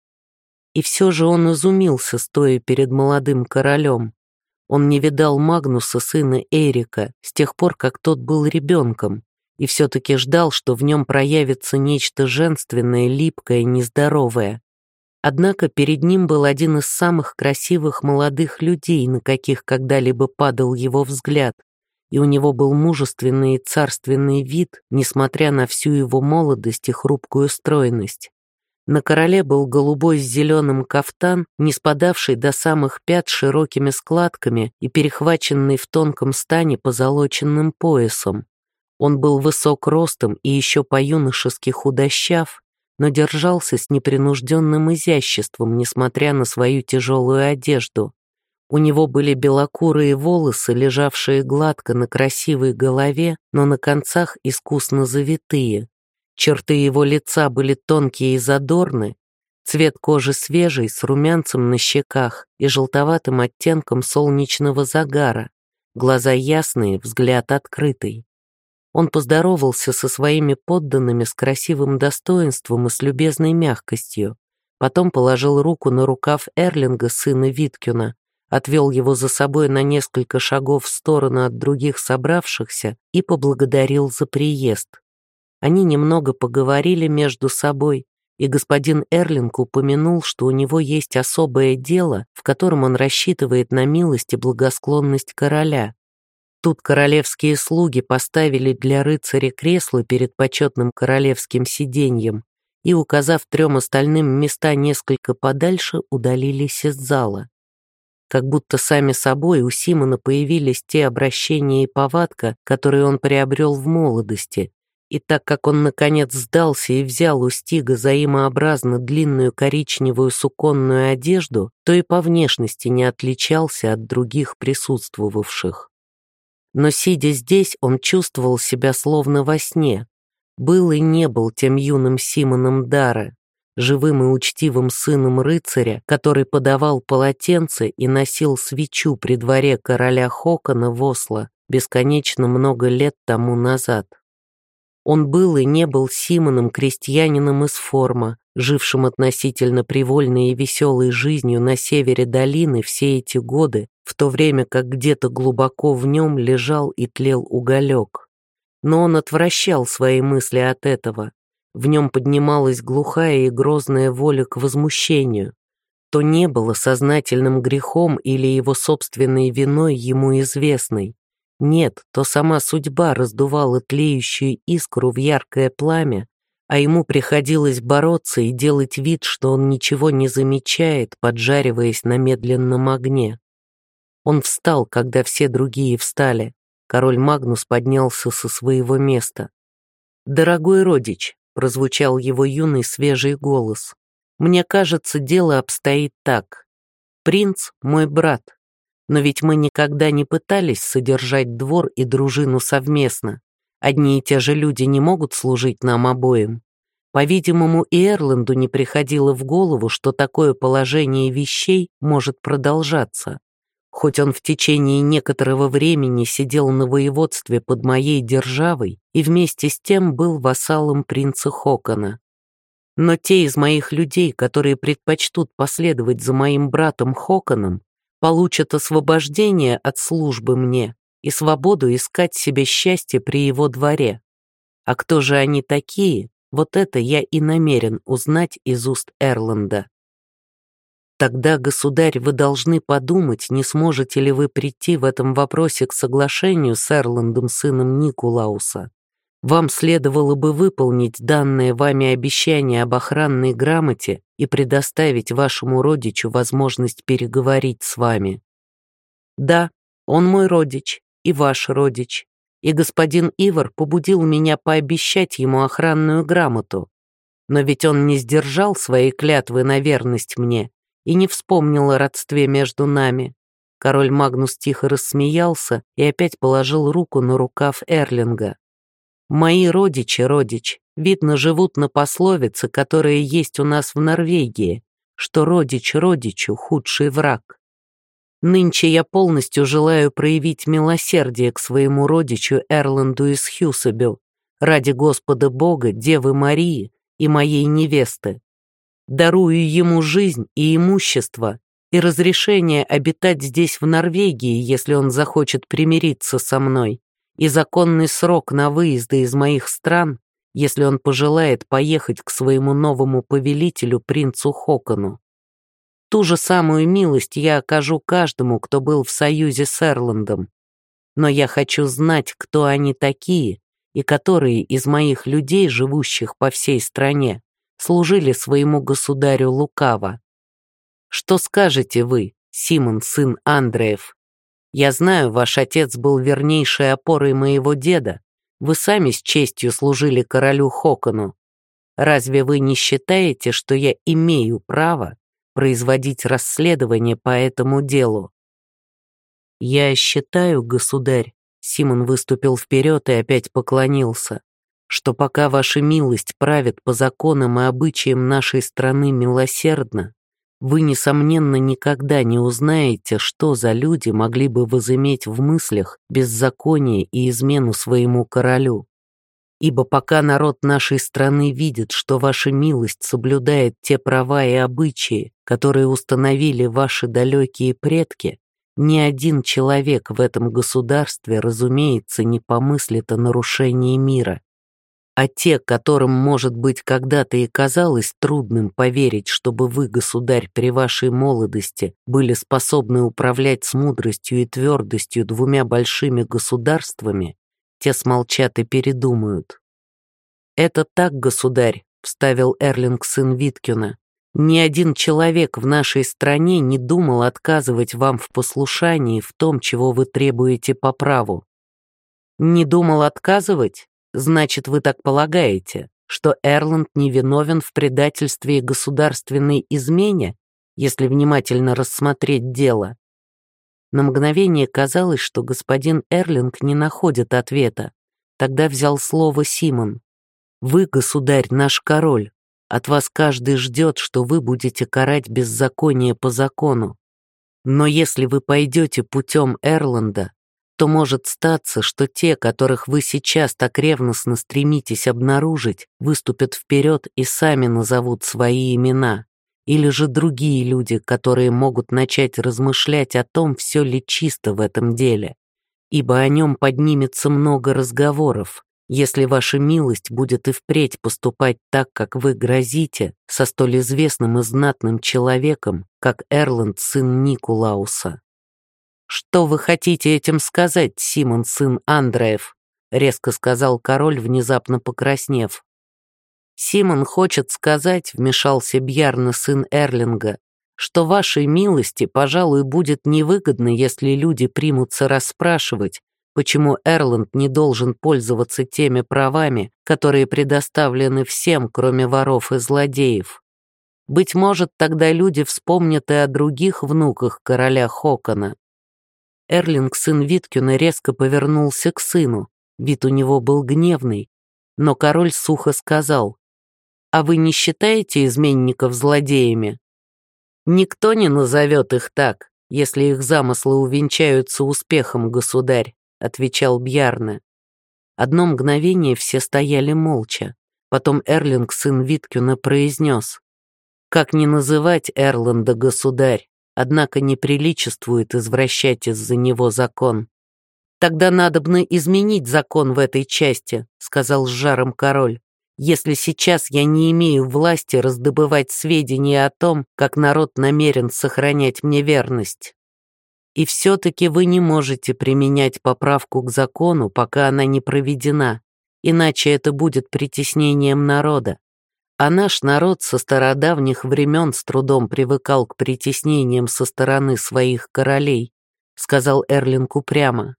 И все же он изумился, стоя перед молодым королем. Он не видал Магнуса, сына Эрика, с тех пор, как тот был ребенком, и все-таки ждал, что в нем проявится нечто женственное, липкое, нездоровое. Однако перед ним был один из самых красивых молодых людей, на каких когда-либо падал его взгляд, и у него был мужественный и царственный вид, несмотря на всю его молодость и хрупкую стройность. На короле был голубой с зеленым кафтан, не спадавший до самых пят широкими складками и перехваченный в тонком стане позолоченным поясом. Он был высок ростом и еще по-юношески худощав, но держался с непринужденным изяществом, несмотря на свою тяжелую одежду. У него были белокурые волосы, лежавшие гладко на красивой голове, но на концах искусно завитые. Черты его лица были тонкие и задорны, цвет кожи свежий, с румянцем на щеках и желтоватым оттенком солнечного загара, глаза ясные, взгляд открытый. Он поздоровался со своими подданными с красивым достоинством и с любезной мягкостью, потом положил руку на рукав Эрлинга, сына Виткюна, отвел его за собой на несколько шагов в сторону от других собравшихся и поблагодарил за приезд. Они немного поговорили между собой, и господин Эрлинг упомянул, что у него есть особое дело, в котором он рассчитывает на милость и благосклонность короля. Тут королевские слуги поставили для рыцаря кресло перед почетным королевским сиденьем и, указав трем остальным места несколько подальше, удалились из зала. Как будто сами собой у Симона появились те обращения и повадка, которые он приобрел в молодости, и так как он наконец сдался и взял у Стига взаимообразно длинную коричневую суконную одежду, то и по внешности не отличался от других присутствовавших. Но, сидя здесь, он чувствовал себя словно во сне. Был и не был тем юным Симоном Дарре. живым и учтивым сыном рыцаря, который подавал полотенце и носил свечу при дворе короля Хокона в Осло бесконечно много лет тому назад. Он был и не был Симоном крестьянином из Форма, жившим относительно привольной и веселой жизнью на севере долины все эти годы, в то время как где-то глубоко в нем лежал и тлел уголек. Но он отвращал свои мысли от этого. В нем поднималась глухая и грозная воля к возмущению. То не было сознательным грехом или его собственной виной ему известной. Нет, то сама судьба раздувала тлеющую искру в яркое пламя, а ему приходилось бороться и делать вид, что он ничего не замечает, поджариваясь на медленном огне. Он встал, когда все другие встали. Король Магнус поднялся со своего места. «Дорогой родич», — прозвучал его юный свежий голос, — «мне кажется, дело обстоит так. Принц — мой брат. Но ведь мы никогда не пытались содержать двор и дружину совместно. Одни и те же люди не могут служить нам обоим. По-видимому, и Эрланду не приходило в голову, что такое положение вещей может продолжаться. Хоть он в течение некоторого времени сидел на воеводстве под моей державой и вместе с тем был вассалом принца Хокона. Но те из моих людей, которые предпочтут последовать за моим братом Хоконом, получат освобождение от службы мне и свободу искать себе счастье при его дворе. А кто же они такие, вот это я и намерен узнать из уст Эрланда. Тогда, государь, вы должны подумать, не сможете ли вы прийти в этом вопросе к соглашению с Эрландом, сыном Никулауса. Вам следовало бы выполнить данное вами обещание об охранной грамоте и предоставить вашему родичу возможность переговорить с вами. Да, он мой родич и ваш родич, и господин Ивар побудил меня пообещать ему охранную грамоту. Но ведь он не сдержал своей клятвы на верность мне и не вспомнил о родстве между нами. Король Магнус тихо рассмеялся и опять положил руку на рукав Эрлинга. Мои родичи, родич, видно, живут на пословице, которая есть у нас в Норвегии, что родич родичу худший враг. Нынче я полностью желаю проявить милосердие к своему родичу Эрланду из Хьюсабю, ради Господа Бога, Девы Марии и моей невесты. Дарую ему жизнь и имущество и разрешение обитать здесь в Норвегии, если он захочет примириться со мной, и законный срок на выезды из моих стран, если он пожелает поехать к своему новому повелителю, принцу Хокону. Ту же самую милость я окажу каждому, кто был в союзе с Эрландом. Но я хочу знать, кто они такие, и которые из моих людей, живущих по всей стране, служили своему государю лукаво. Что скажете вы, Симон, сын Андреев? Я знаю, ваш отец был вернейшей опорой моего деда. Вы сами с честью служили королю Хокону. Разве вы не считаете, что я имею право производить расследование по этому делу? Я считаю, государь, Симон выступил вперед и опять поклонился, что пока ваша милость правит по законам и обычаям нашей страны милосердно, вы, несомненно, никогда не узнаете, что за люди могли бы возыметь в мыслях беззаконие и измену своему королю. Ибо пока народ нашей страны видит, что ваша милость соблюдает те права и обычаи, которые установили ваши далекие предки, ни один человек в этом государстве, разумеется, не помыслит о нарушении мира. А те, которым, может быть, когда-то и казалось трудным поверить, чтобы вы, государь, при вашей молодости были способны управлять с мудростью и твердостью двумя большими государствами, те смолчат и передумают. «Это так, государь», — вставил Эрлинг, сын Виткюна. «Ни один человек в нашей стране не думал отказывать вам в послушании в том, чего вы требуете по праву». «Не думал отказывать? Значит, вы так полагаете, что Эрланд невиновен в предательстве и государственной измене, если внимательно рассмотреть дело?» На мгновение казалось, что господин Эрлинг не находит ответа. Тогда взял слово Симон. «Вы, государь, наш король. От вас каждый ждет, что вы будете карать беззаконие по закону. Но если вы пойдете путем Эрланда, то может статься, что те, которых вы сейчас так ревностно стремитесь обнаружить, выступят вперед и сами назовут свои имена, или же другие люди, которые могут начать размышлять о том, все ли чисто в этом деле, ибо о нем поднимется много разговоров, если ваша милость будет и впредь поступать так, как вы грозите, со столь известным и знатным человеком, как Эрланд, сын Никулауса. «Что вы хотите этим сказать, Симон, сын Андреев?» — резко сказал король, внезапно покраснев. «Симон хочет сказать, — вмешался Бьярна, сын Эрлинга, — что вашей милости, пожалуй, будет невыгодно, если люди примутся расспрашивать, почему Эрланд не должен пользоваться теми правами, которые предоставлены всем, кроме воров и злодеев. Быть может, тогда люди вспомнят и о других внуках короля Хокона». Эрлинг, сын Виткюна, резко повернулся к сыну. Вид у него был гневный, но король сухо сказал: «А вы не считаете изменников злодеями? Никто не назовет их так, если их замыслы увенчаются успехом, государь», — отвечал Бьярне. Одно мгновение все стояли молча. Потом Эрлинг, сын Виткюна, произнес: «Как не называть Эрланда, государь, однако не приличествует извращать из-за него закон». «Тогда надобно изменить закон в этой части», — сказал с жаром король, «если сейчас я не имею власти раздобывать сведения о том, как народ намерен сохранять мне верность. И все-таки вы не можете применять поправку к закону, пока она не проведена, иначе это будет притеснением народа. А наш народ со стародавних времен с трудом привыкал к притеснениям со стороны своих королей», — сказал Эрлинг упрямо.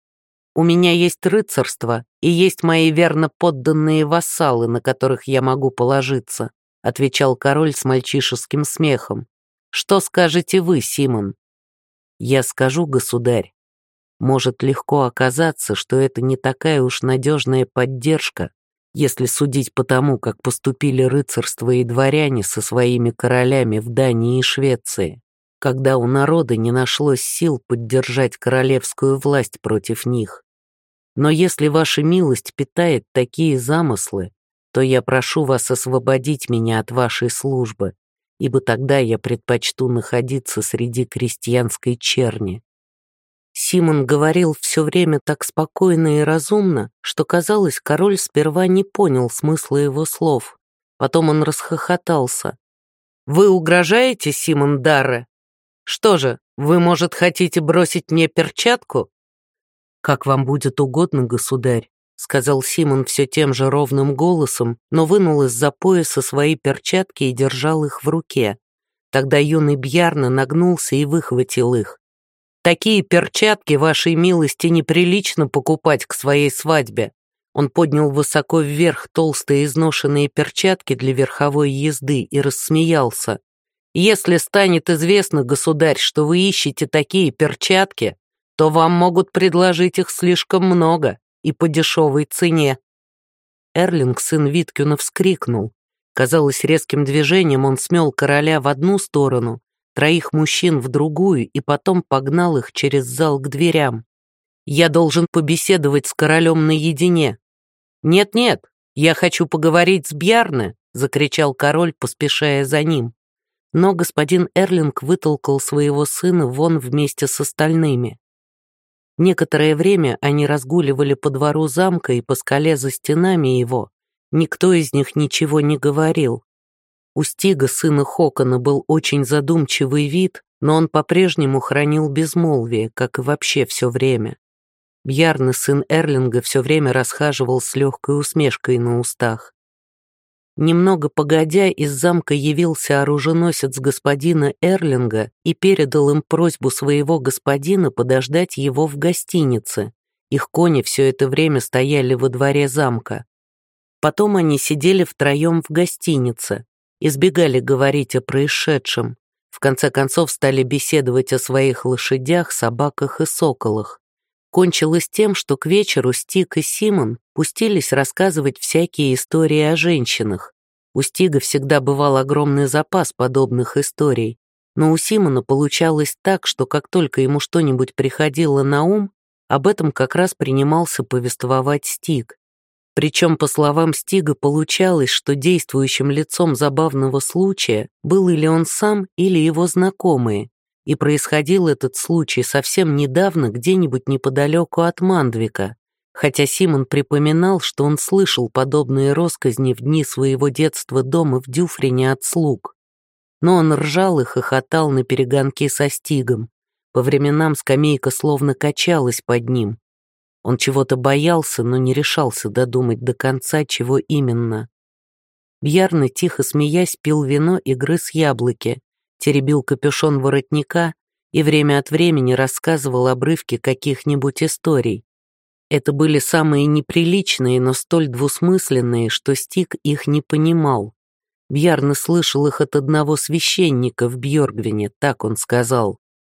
«У меня есть рыцарство и есть мои верно подданные вассалы, на которых я могу положиться», — отвечал король с мальчишеским смехом. «Что скажете вы, Симон?» «Я скажу, государь, может легко оказаться, что это не такая уж надежная поддержка, если судить по тому, как поступили рыцарство и дворяне со своими королями в Дании и Швеции, когда у народа не нашлось сил поддержать королевскую власть против них. Но если ваша милость питает такие замыслы, то я прошу вас освободить меня от вашей службы, ибо тогда я предпочту находиться среди крестьянской черни». Симон говорил все время так спокойно и разумно, что, казалось, король сперва не понял смысла его слов. Потом он расхохотался. «Вы угрожаете, Симон Дарре? Что же, вы, может, хотите бросить мне перчатку?» «Как вам будет угодно, государь», — сказал Симон все тем же ровным голосом, но вынул из-за пояса свои перчатки и держал их в руке. Тогда юный Бьярна нагнулся и выхватил их. «Такие перчатки, вашей милости, неприлично покупать к своей свадьбе». Он поднял высоко вверх толстые изношенные перчатки для верховой езды и рассмеялся. «Если станет известно, государь, что вы ищете такие перчатки, то вам могут предложить их слишком много и по дешевой цене». Эрлинг, сын Виткюна, вскрикнул. Казалось, резким движением он смел короля в одну сторону, троих мужчин в другую и потом погнал их через зал к дверям. «Я должен побеседовать с королем наедине». «Нет-нет, я хочу поговорить с Бьярне», — закричал король, поспешая за ним. Но господин Эрлинг вытолкал своего сына вон вместе с остальными. Некоторое время они разгуливали по двору замка и по скале за стенами его. Никто из них ничего не говорил. У Стига, сына Хокона, был очень задумчивый вид, но он по-прежнему хранил безмолвие, как и вообще все время. Бьярне, сын Эрлинга, все время расхаживал с легкой усмешкой на устах. Немного погодя, из замка явился оруженосец господина Эрлинга и передал им просьбу своего господина подождать его в гостинице. Их кони все это время стояли во дворе замка. Потом они сидели втроем в гостинице, избегали говорить о происшедшем. В конце концов стали беседовать о своих лошадях, собаках и соколах. Кончилось тем, что к вечеру Стик и Симон пустились рассказывать всякие истории о женщинах. У Стига всегда бывал огромный запас подобных историй, но у Симона получалось так, что как только ему что-нибудь приходило на ум, об этом как раз принимался повествовать Стиг. Причем, по словам Стига, получалось, что действующим лицом забавного случая был или он сам, или его знакомые, и происходил этот случай совсем недавно где-нибудь неподалеку от Мандвика, хотя Симон припоминал, что он слышал подобные россказни в дни своего детства дома в Дюфрине от слуг. Но он ржал и хохотал на перегонки со Стигом. По временам скамейка словно качалась под ним. Он чего-то боялся, но не решался додумать до конца, чего именно. Бьярны, тихо смеясь, пил вино и грыз яблоки, теребил капюшон воротника и время от времени рассказывал обрывки каких-нибудь историй. Это были самые неприличные, но столь двусмысленные, что Стиг их не понимал. Бьярны слышал их от одного священника в Бьоргвине, так он сказал.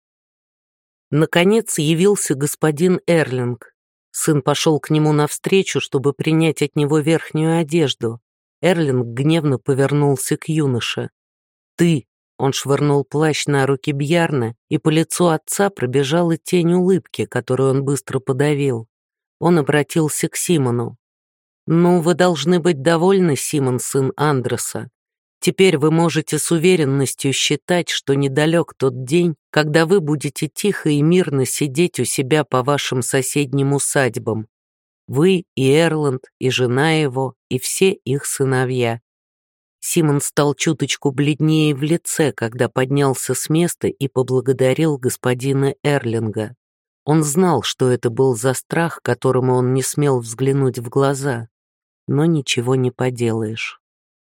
Наконец явился господин Эрлинг. Сын пошел к нему навстречу, чтобы принять от него верхнюю одежду. Эрлинг гневно повернулся к юноше. «Ты!» — он швырнул плащ на руки Бьярна, и по лицу отца пробежала тень улыбки, которую он быстро подавил. Он обратился к Симону. «Ну, вы должны быть довольны, Симон, сын Андреса. Теперь вы можете с уверенностью считать, что недалек тот день, когда вы будете тихо и мирно сидеть у себя по вашим соседним усадьбам. Вы и Эрланд, и жена его, и все их сыновья». Симон стал чуточку бледнее в лице, когда поднялся с места и поблагодарил господина Эрлинга. Он знал, что это был за страх, которому он не смел взглянуть в глаза, но ничего не поделаешь.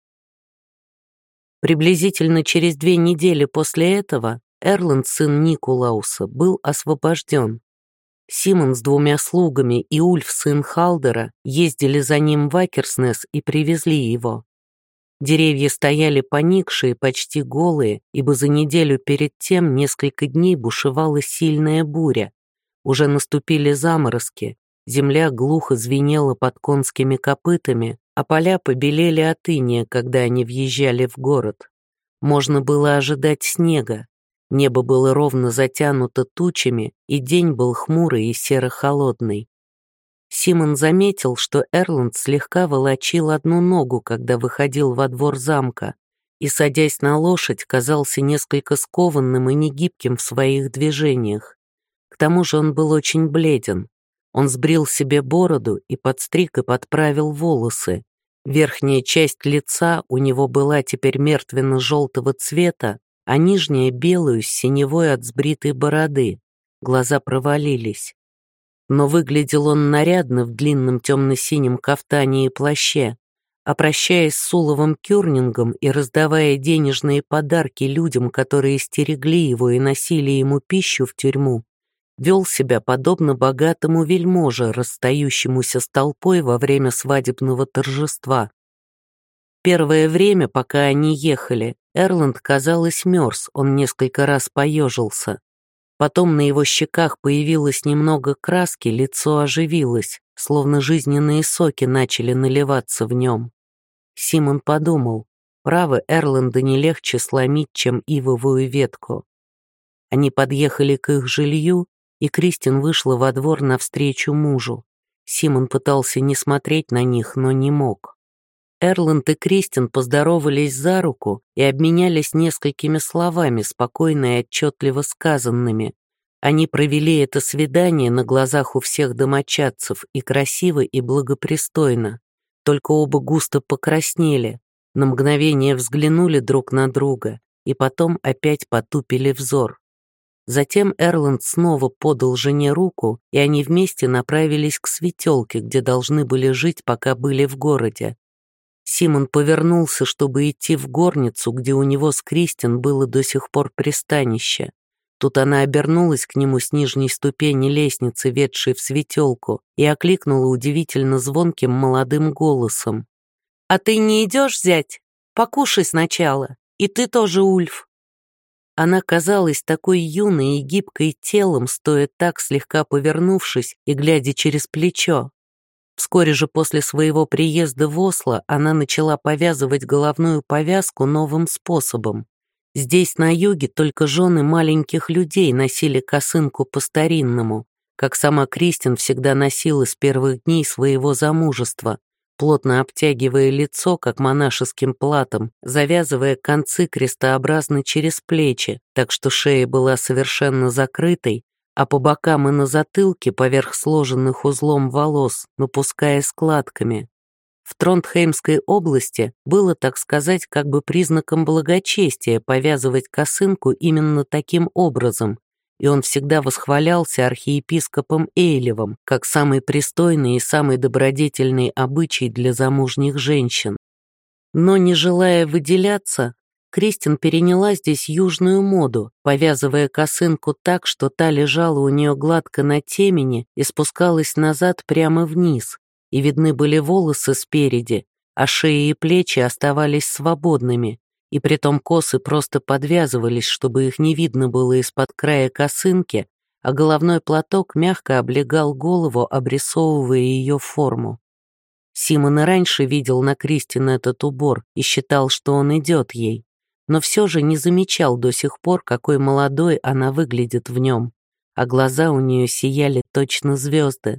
Приблизительно через две недели после этого Эрланд, сын Никулауса, был освобожден. Симон с двумя слугами и Ульф, сын Халдера, ездили за ним в Акерснес и привезли его. Деревья стояли поникшие, почти голые, ибо за неделю перед тем несколько дней бушевала сильная буря. Уже наступили заморозки, земля глухо звенела под конскими копытами, а поля побелели от иния, когда они въезжали в город. Можно было ожидать снега. Небо было ровно затянуто тучами, и день был хмурый и серо-холодный. Симон заметил, что Эрланд слегка волочил одну ногу, когда выходил во двор замка, и, садясь на лошадь, казался несколько скованным и негибким в своих движениях. К тому же он был очень бледен. Он сбрил себе бороду и подстриг и подправил волосы. Верхняя часть лица у него была теперь мертвенно-желтого цвета, а нижняя — белую с синевой от сбритой бороды. Глаза провалились. Но выглядел он нарядно в длинном темно-синем кафтане и плаще, а прощаясь с Уловом Кюрнингом и раздавая денежные подарки людям, которые стерегли его и носили ему пищу в тюрьму, вел себя подобно богатому вельможе, расстающемуся с толпой во время свадебного торжества. Первое время, пока они ехали, Эрланд, казалось, мерз, он несколько раз поежился. Потом на его щеках появилось немного краски, лицо оживилось, словно жизненные соки начали наливаться в нем. Симон подумал, право, Эрланда не легче сломить, чем ивовую ветку. Они подъехали к их жилью, и Кристин вышла во двор навстречу мужу. Симон пытался не смотреть на них, но не мог. Эрланд и Кристин поздоровались за руку и обменялись несколькими словами, спокойно и отчетливо сказанными. Они провели это свидание на глазах у всех домочадцев и красиво, и благопристойно. Только оба густо покраснели, на мгновение взглянули друг на друга и потом опять потупили взор. Затем Эрланд снова подал жене руку, и они вместе направились к светелке, где должны были жить, пока были в городе. Симон повернулся, чтобы идти в горницу, где у него с Кристин было до сих пор пристанище. Тут она обернулась к нему с нижней ступени лестницы, ведшей в светелку, и окликнула удивительно звонким молодым голосом. «А ты не идешь, зять? Покушай сначала. И ты тоже, Ульф». Она казалась такой юной и гибкой телом, стоя так, слегка повернувшись и глядя через плечо. Вскоре же после своего приезда в Осло она начала повязывать головную повязку новым способом. Здесь, на юге, только жены маленьких людей носили косынку по-старинному, как сама Кристин всегда носила с первых дней своего замужества, плотно обтягивая лицо, как монашеским платом, завязывая концы крестообразно через плечи, так что шея была совершенно закрытой, а по бокам и на затылке, поверх сложенных узлом волос, напуская складками. В Тронтхеймской области было, так сказать, как бы признаком благочестия повязывать косынку именно таким образом, и он всегда восхвалялся архиепископом Эйлевом как самый пристойный и самый добродетельный обычай для замужних женщин. Но, не желая выделяться, Кристин переняла здесь южную моду, повязывая косынку так, что та лежала у нее гладко на темени и спускалась назад прямо вниз, и видны были волосы спереди, а шеи и плечи оставались свободными, и притом косы просто подвязывались, чтобы их не видно было из-под края косынки, а головной платок мягко облегал голову, обрисовывая ее форму. Симон и раньше видел на Кристин этот убор и считал, что он идет ей, но все же не замечал до сих пор, какой молодой она выглядит в нем, а глаза у нее сияли точно звезды.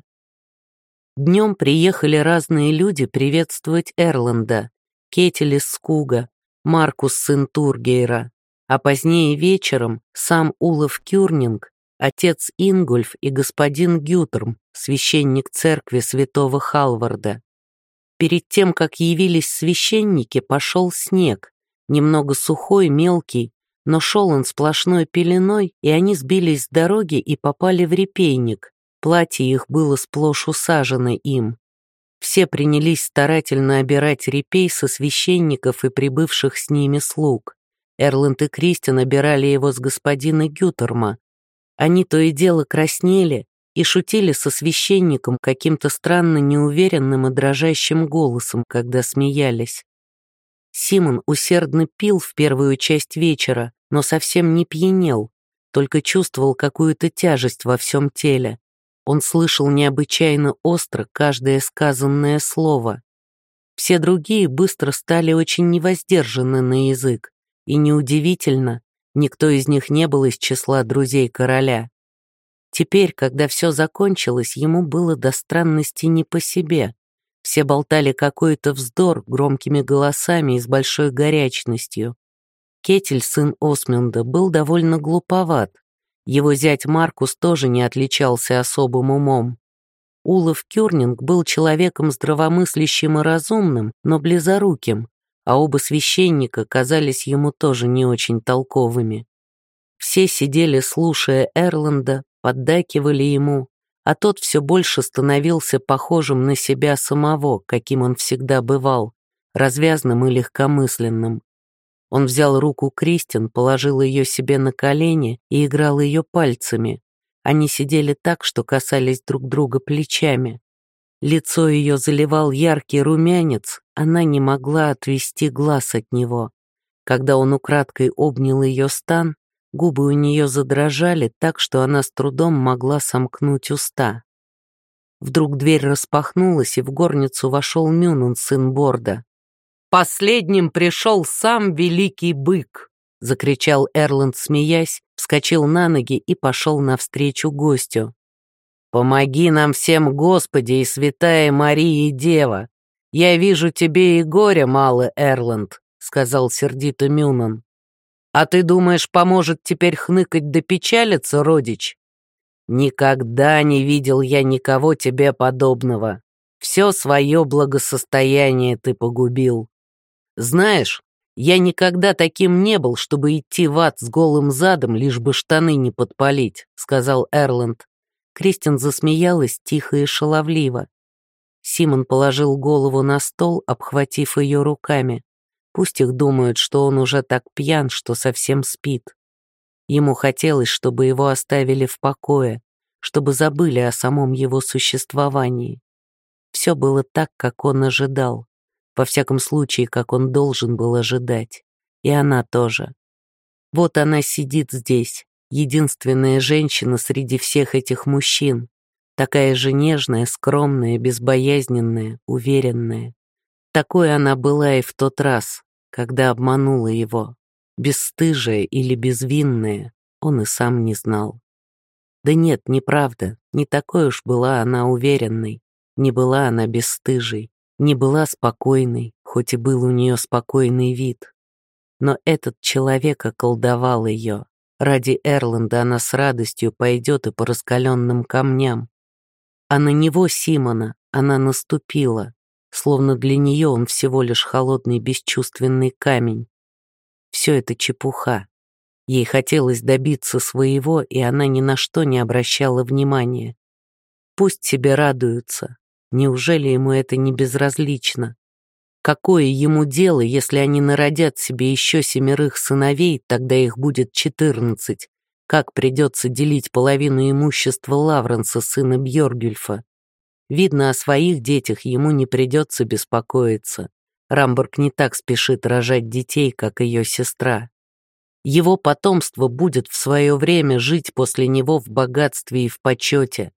Днем приехали разные люди приветствовать Эрланда, Кетель из Скуга, Маркус сын Тургейра, а позднее вечером сам Улов Кюрнинг, отец Ингульф и господин Гютерм, священник церкви святого Халварда. Перед тем, как явились священники, пошел снег, немного сухой, мелкий, но шел он сплошной пеленой, и они сбились с дороги и попали в репейник. Платье их было сплошь усажено им. Все принялись старательно обирать репей со священников и прибывших с ними слуг. Эрланд и Кристин обирали его с господина Гютерма. Они то и дело краснели и шутили со священником каким-то странно неуверенным и дрожащим голосом, когда смеялись. Симон усердно пил в первую часть вечера, но совсем не пьянел, только чувствовал какую-то тяжесть во всем теле. Он слышал необычайно остро каждое сказанное слово. Все другие быстро стали очень невоздержаны на язык, и неудивительно, никто из них не был из числа друзей короля. Теперь, когда все закончилось, ему было до странности не по себе. Все болтали какой-то вздор громкими голосами и с большой горячностью. Кетель, сын Осмунда, был довольно глуповат. Его зять Маркус тоже не отличался особым умом. Улов Кюрнинг был человеком здравомыслящим и разумным, но близоруким, а оба священника казались ему тоже не очень толковыми. Все сидели, слушая Эрланда, поддакивали ему, а тот все больше становился похожим на себя самого, каким он всегда бывал, развязным и легкомысленным. Он взял руку Кристин, положил ее себе на колени и играл ее пальцами. Они сидели так, что касались друг друга плечами. Лицо ее заливал яркий румянец, она не могла отвести глаз от него. Когда он украдкой обнял ее стан, губы у нее задрожали так, что она с трудом могла сомкнуть уста. Вдруг дверь распахнулась, и в горницу вошел Мюнун, сын Борда. «Последним пришел сам великий бык!» — закричал Эрланд, смеясь, вскочил на ноги и пошел навстречу гостю. «Помоги нам всем, Господи, и святая Мария и Дева! Я вижу тебе и горя мало, Эрланд», — сказал сердито Мюнун. «А ты думаешь, поможет теперь хныкать да печалиться, родич? Никогда не видел я никого тебе подобного. Все свое благосостояние ты погубил. Знаешь, я никогда таким не был, чтобы идти в ад с голым задом, лишь бы штаны не подпалить», — сказал Эрланд. Кристин засмеялась тихо и шаловливо. Симон положил голову на стол, обхватив ее руками. Пусть их думают, что он уже так пьян, что совсем спит. Ему хотелось, чтобы его оставили в покое, чтобы забыли о самом его существовании. Все было так, как он ожидал. Во всяком случае, как он должен был ожидать. И она тоже. Вот она сидит здесь, единственная женщина среди всех этих мужчин. Такая же нежная, скромная, безбоязненная, уверенная. Такой она была и в тот раз, когда обманула его. Бесстыжая или безвинная, он и сам не знал. Да нет, неправда, не такой уж была она уверенной, не была она бесстыжей, не была спокойной, хоть и был у нее спокойный вид. Но этот человек околдовал ее. Ради Эрланда она с радостью пойдет и по раскаленным камням. А на него, Симона, она наступила, словно для нее он всего лишь холодный бесчувственный камень. Все это чепуха. Ей хотелось добиться своего, и она ни на что не обращала внимания. Пусть себе радуются. Неужели ему это не безразлично? Какое ему дело, если они народят себе еще семерых сыновей, тогда их будет четырнадцать? Как придется делить половину имущества Лавренса, сына Бьоргюльфа? Видно, о своих детях ему не придется беспокоиться. Рамбург не так спешит рожать детей, как ее сестра. Его потомство будет в свое время жить после него в богатстве и в почете.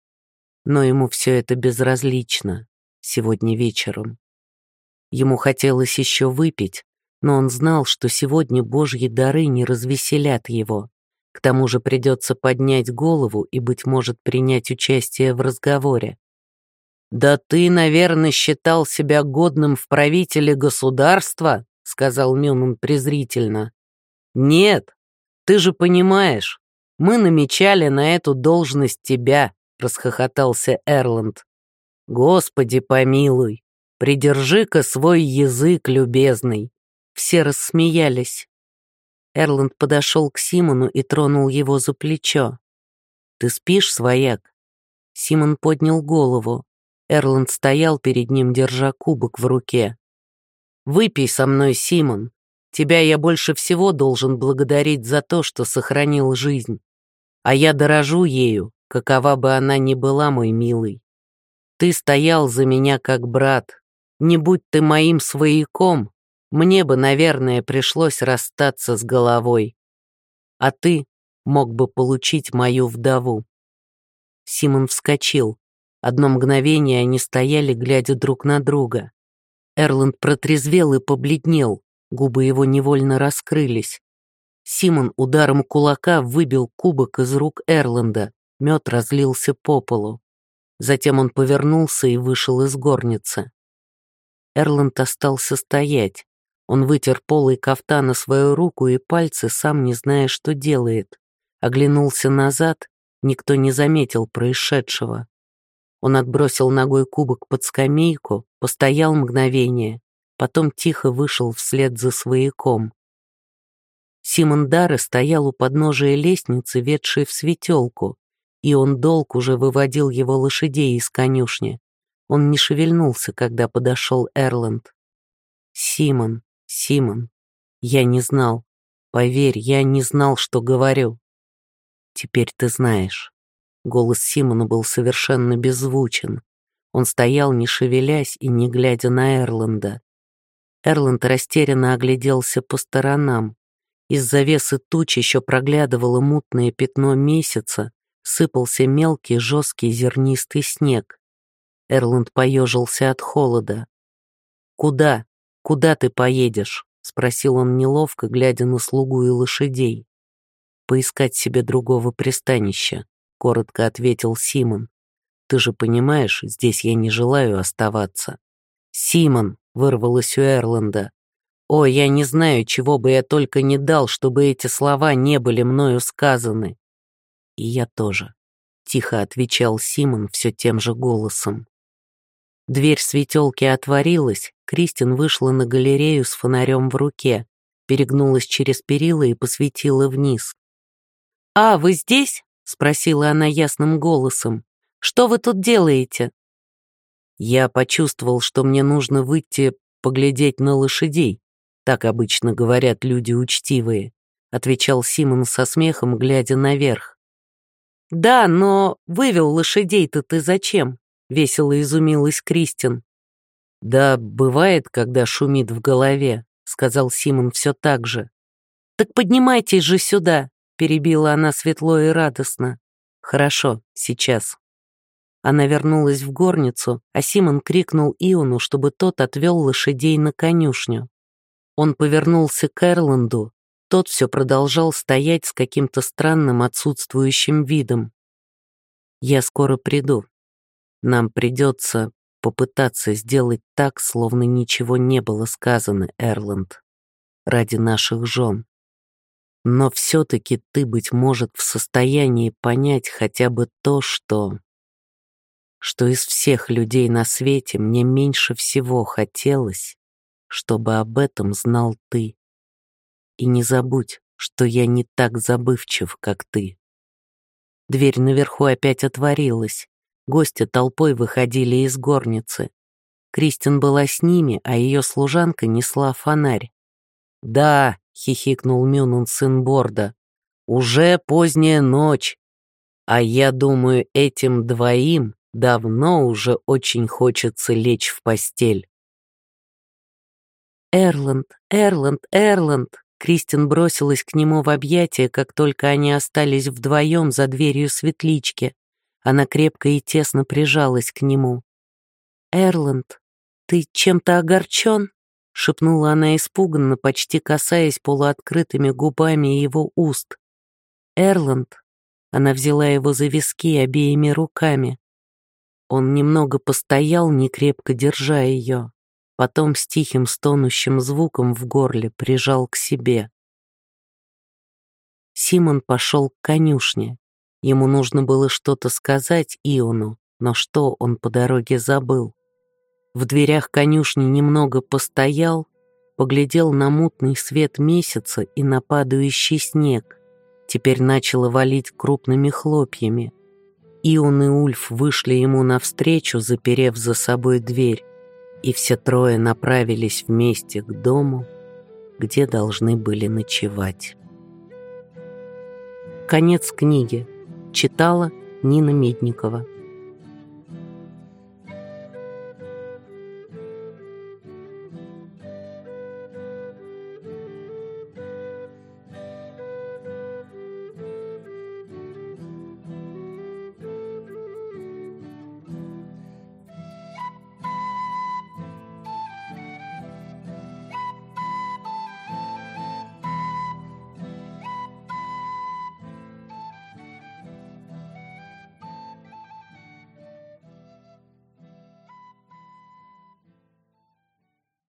Но ему все это безразлично сегодня вечером. Ему хотелось еще выпить, но он знал, что сегодня божьи дары не развеселят его. К тому же придется поднять голову и, быть может, принять участие в разговоре. «Да ты, наверное, считал себя годным в правителе государства?» — сказал Мюнман презрительно. «Нет, ты же понимаешь, мы намечали на эту должность тебя», — расхохотался Эрланд. «Господи помилуй, придержи-ка свой язык, любезный». Все рассмеялись. Эрланд подошел к Симону и тронул его за плечо. «Ты спишь, свояк?» Симон поднял голову. Эрланд стоял перед ним, держа кубок в руке. «Выпей со мной, Симон. Тебя я больше всего должен благодарить за то, что сохранил жизнь. А я дорожу ею, какова бы она ни была, мой милый. Ты стоял за меня как брат. Не будь ты моим свояком, мне бы, наверное, пришлось расстаться с головой. А ты мог бы получить мою вдову». Симон вскочил. Одно мгновение они стояли, глядя друг на друга. Эрланд протрезвел и побледнел, губы его невольно раскрылись. Симон ударом кулака выбил кубок из рук Эрланда, мед разлился по полу. Затем он повернулся и вышел из горницы. Эрланд остался стоять. Он вытер полой кафтана свою руку и пальцы, сам не зная, что делает. Оглянулся назад, никто не заметил происшедшего. Он отбросил ногой кубок под скамейку, постоял мгновение, потом тихо вышел вслед за свояком. Симон Дарре стоял у подножия лестницы, ведшей в светелку, и он долг уже выводил его лошадей из конюшни. Он не шевельнулся, когда подошел Эрланд. «Симон, Симон, я не знал. Поверь, я не знал, что говорю. Теперь ты знаешь». Голос Симона был совершенно беззвучен. Он стоял, не шевелясь и не глядя на Эрланда. Эрланд растерянно огляделся по сторонам. Из завесы туч еще проглядывало мутное пятно месяца, сыпался мелкий, жесткий, зернистый снег. Эрланд поежился от холода. «Куда? Куда ты поедешь?» — спросил он неловко, глядя на слугу и лошадей. «Поискать себе другого пристанища», — коротко ответил Симон. «Ты же понимаешь, здесь я не желаю оставаться». «Симон!» — вырвалось у Эрланда. «О, я не знаю, чего бы я только не дал, чтобы эти слова не были мною сказаны». «И я тоже», — тихо отвечал Симон все тем же голосом. Дверь светелки отворилась, Кристин вышла на галерею с фонарем в руке, перегнулась через перила и посветила вниз. «А, вы здесь?» — спросила она ясным голосом. «Что вы тут делаете?» «Я почувствовал, что мне нужно выйти поглядеть на лошадей. Так обычно говорят люди учтивые», — отвечал Симон со смехом, глядя наверх. «Да, но вывел лошадей-то ты зачем?» — весело изумилась Кристин. «Да, бывает, когда шумит в голове», — сказал Симон все так же. «Так поднимайтесь же сюда», — перебила она светло и радостно. «Хорошо, сейчас». Она вернулась в горницу, а Симон крикнул Иону, чтобы тот отвел лошадей на конюшню. Он повернулся к Эрланду, тот все продолжал стоять с каким-то странным отсутствующим видом. «Я скоро приду. Нам придется попытаться сделать так, словно ничего не было сказано, Эрланд, ради наших жен. Но все-таки ты, быть может, в состоянии понять хотя бы то, что... что из всех людей на свете мне меньше всего хотелось, чтобы об этом знал ты. И не забудь, что я не так забывчив, как ты». Дверь наверху опять отворилась. Гости толпой выходили из горницы. Кристин была с ними, а ее служанка несла фонарь. «Да», — хихикнул Мюнун, сын Борда, — «уже поздняя ночь, а я думаю, этим двоим давно уже очень хочется лечь в постель». «Эрланд, Эрланд, Эрланд!» Кристин бросилась к нему в объятия, как только они остались вдвоем за дверью светлички. Она крепко и тесно прижалась к нему. «Эрланд, ты чем-то огорчен?» — шепнула она испуганно, почти касаясь полуоткрытыми губами его уст. «Эрланд!» — она взяла его за виски обеими руками. Он немного постоял, некрепко держа ее. Потом с тихим стонущим звуком в горле прижал к себе. Симон пошел к конюшне. Ему нужно было что-то сказать Иону, но что он по дороге забыл. В дверях конюшни немного постоял, поглядел на мутный свет месяца и на падающий снег. Теперь начало валить крупными хлопьями. Ион и Ульф вышли ему навстречу, заперев за собой дверь, и все трое направились вместе к дому, где должны были ночевать. Конец книги. Читала Нина Медникова.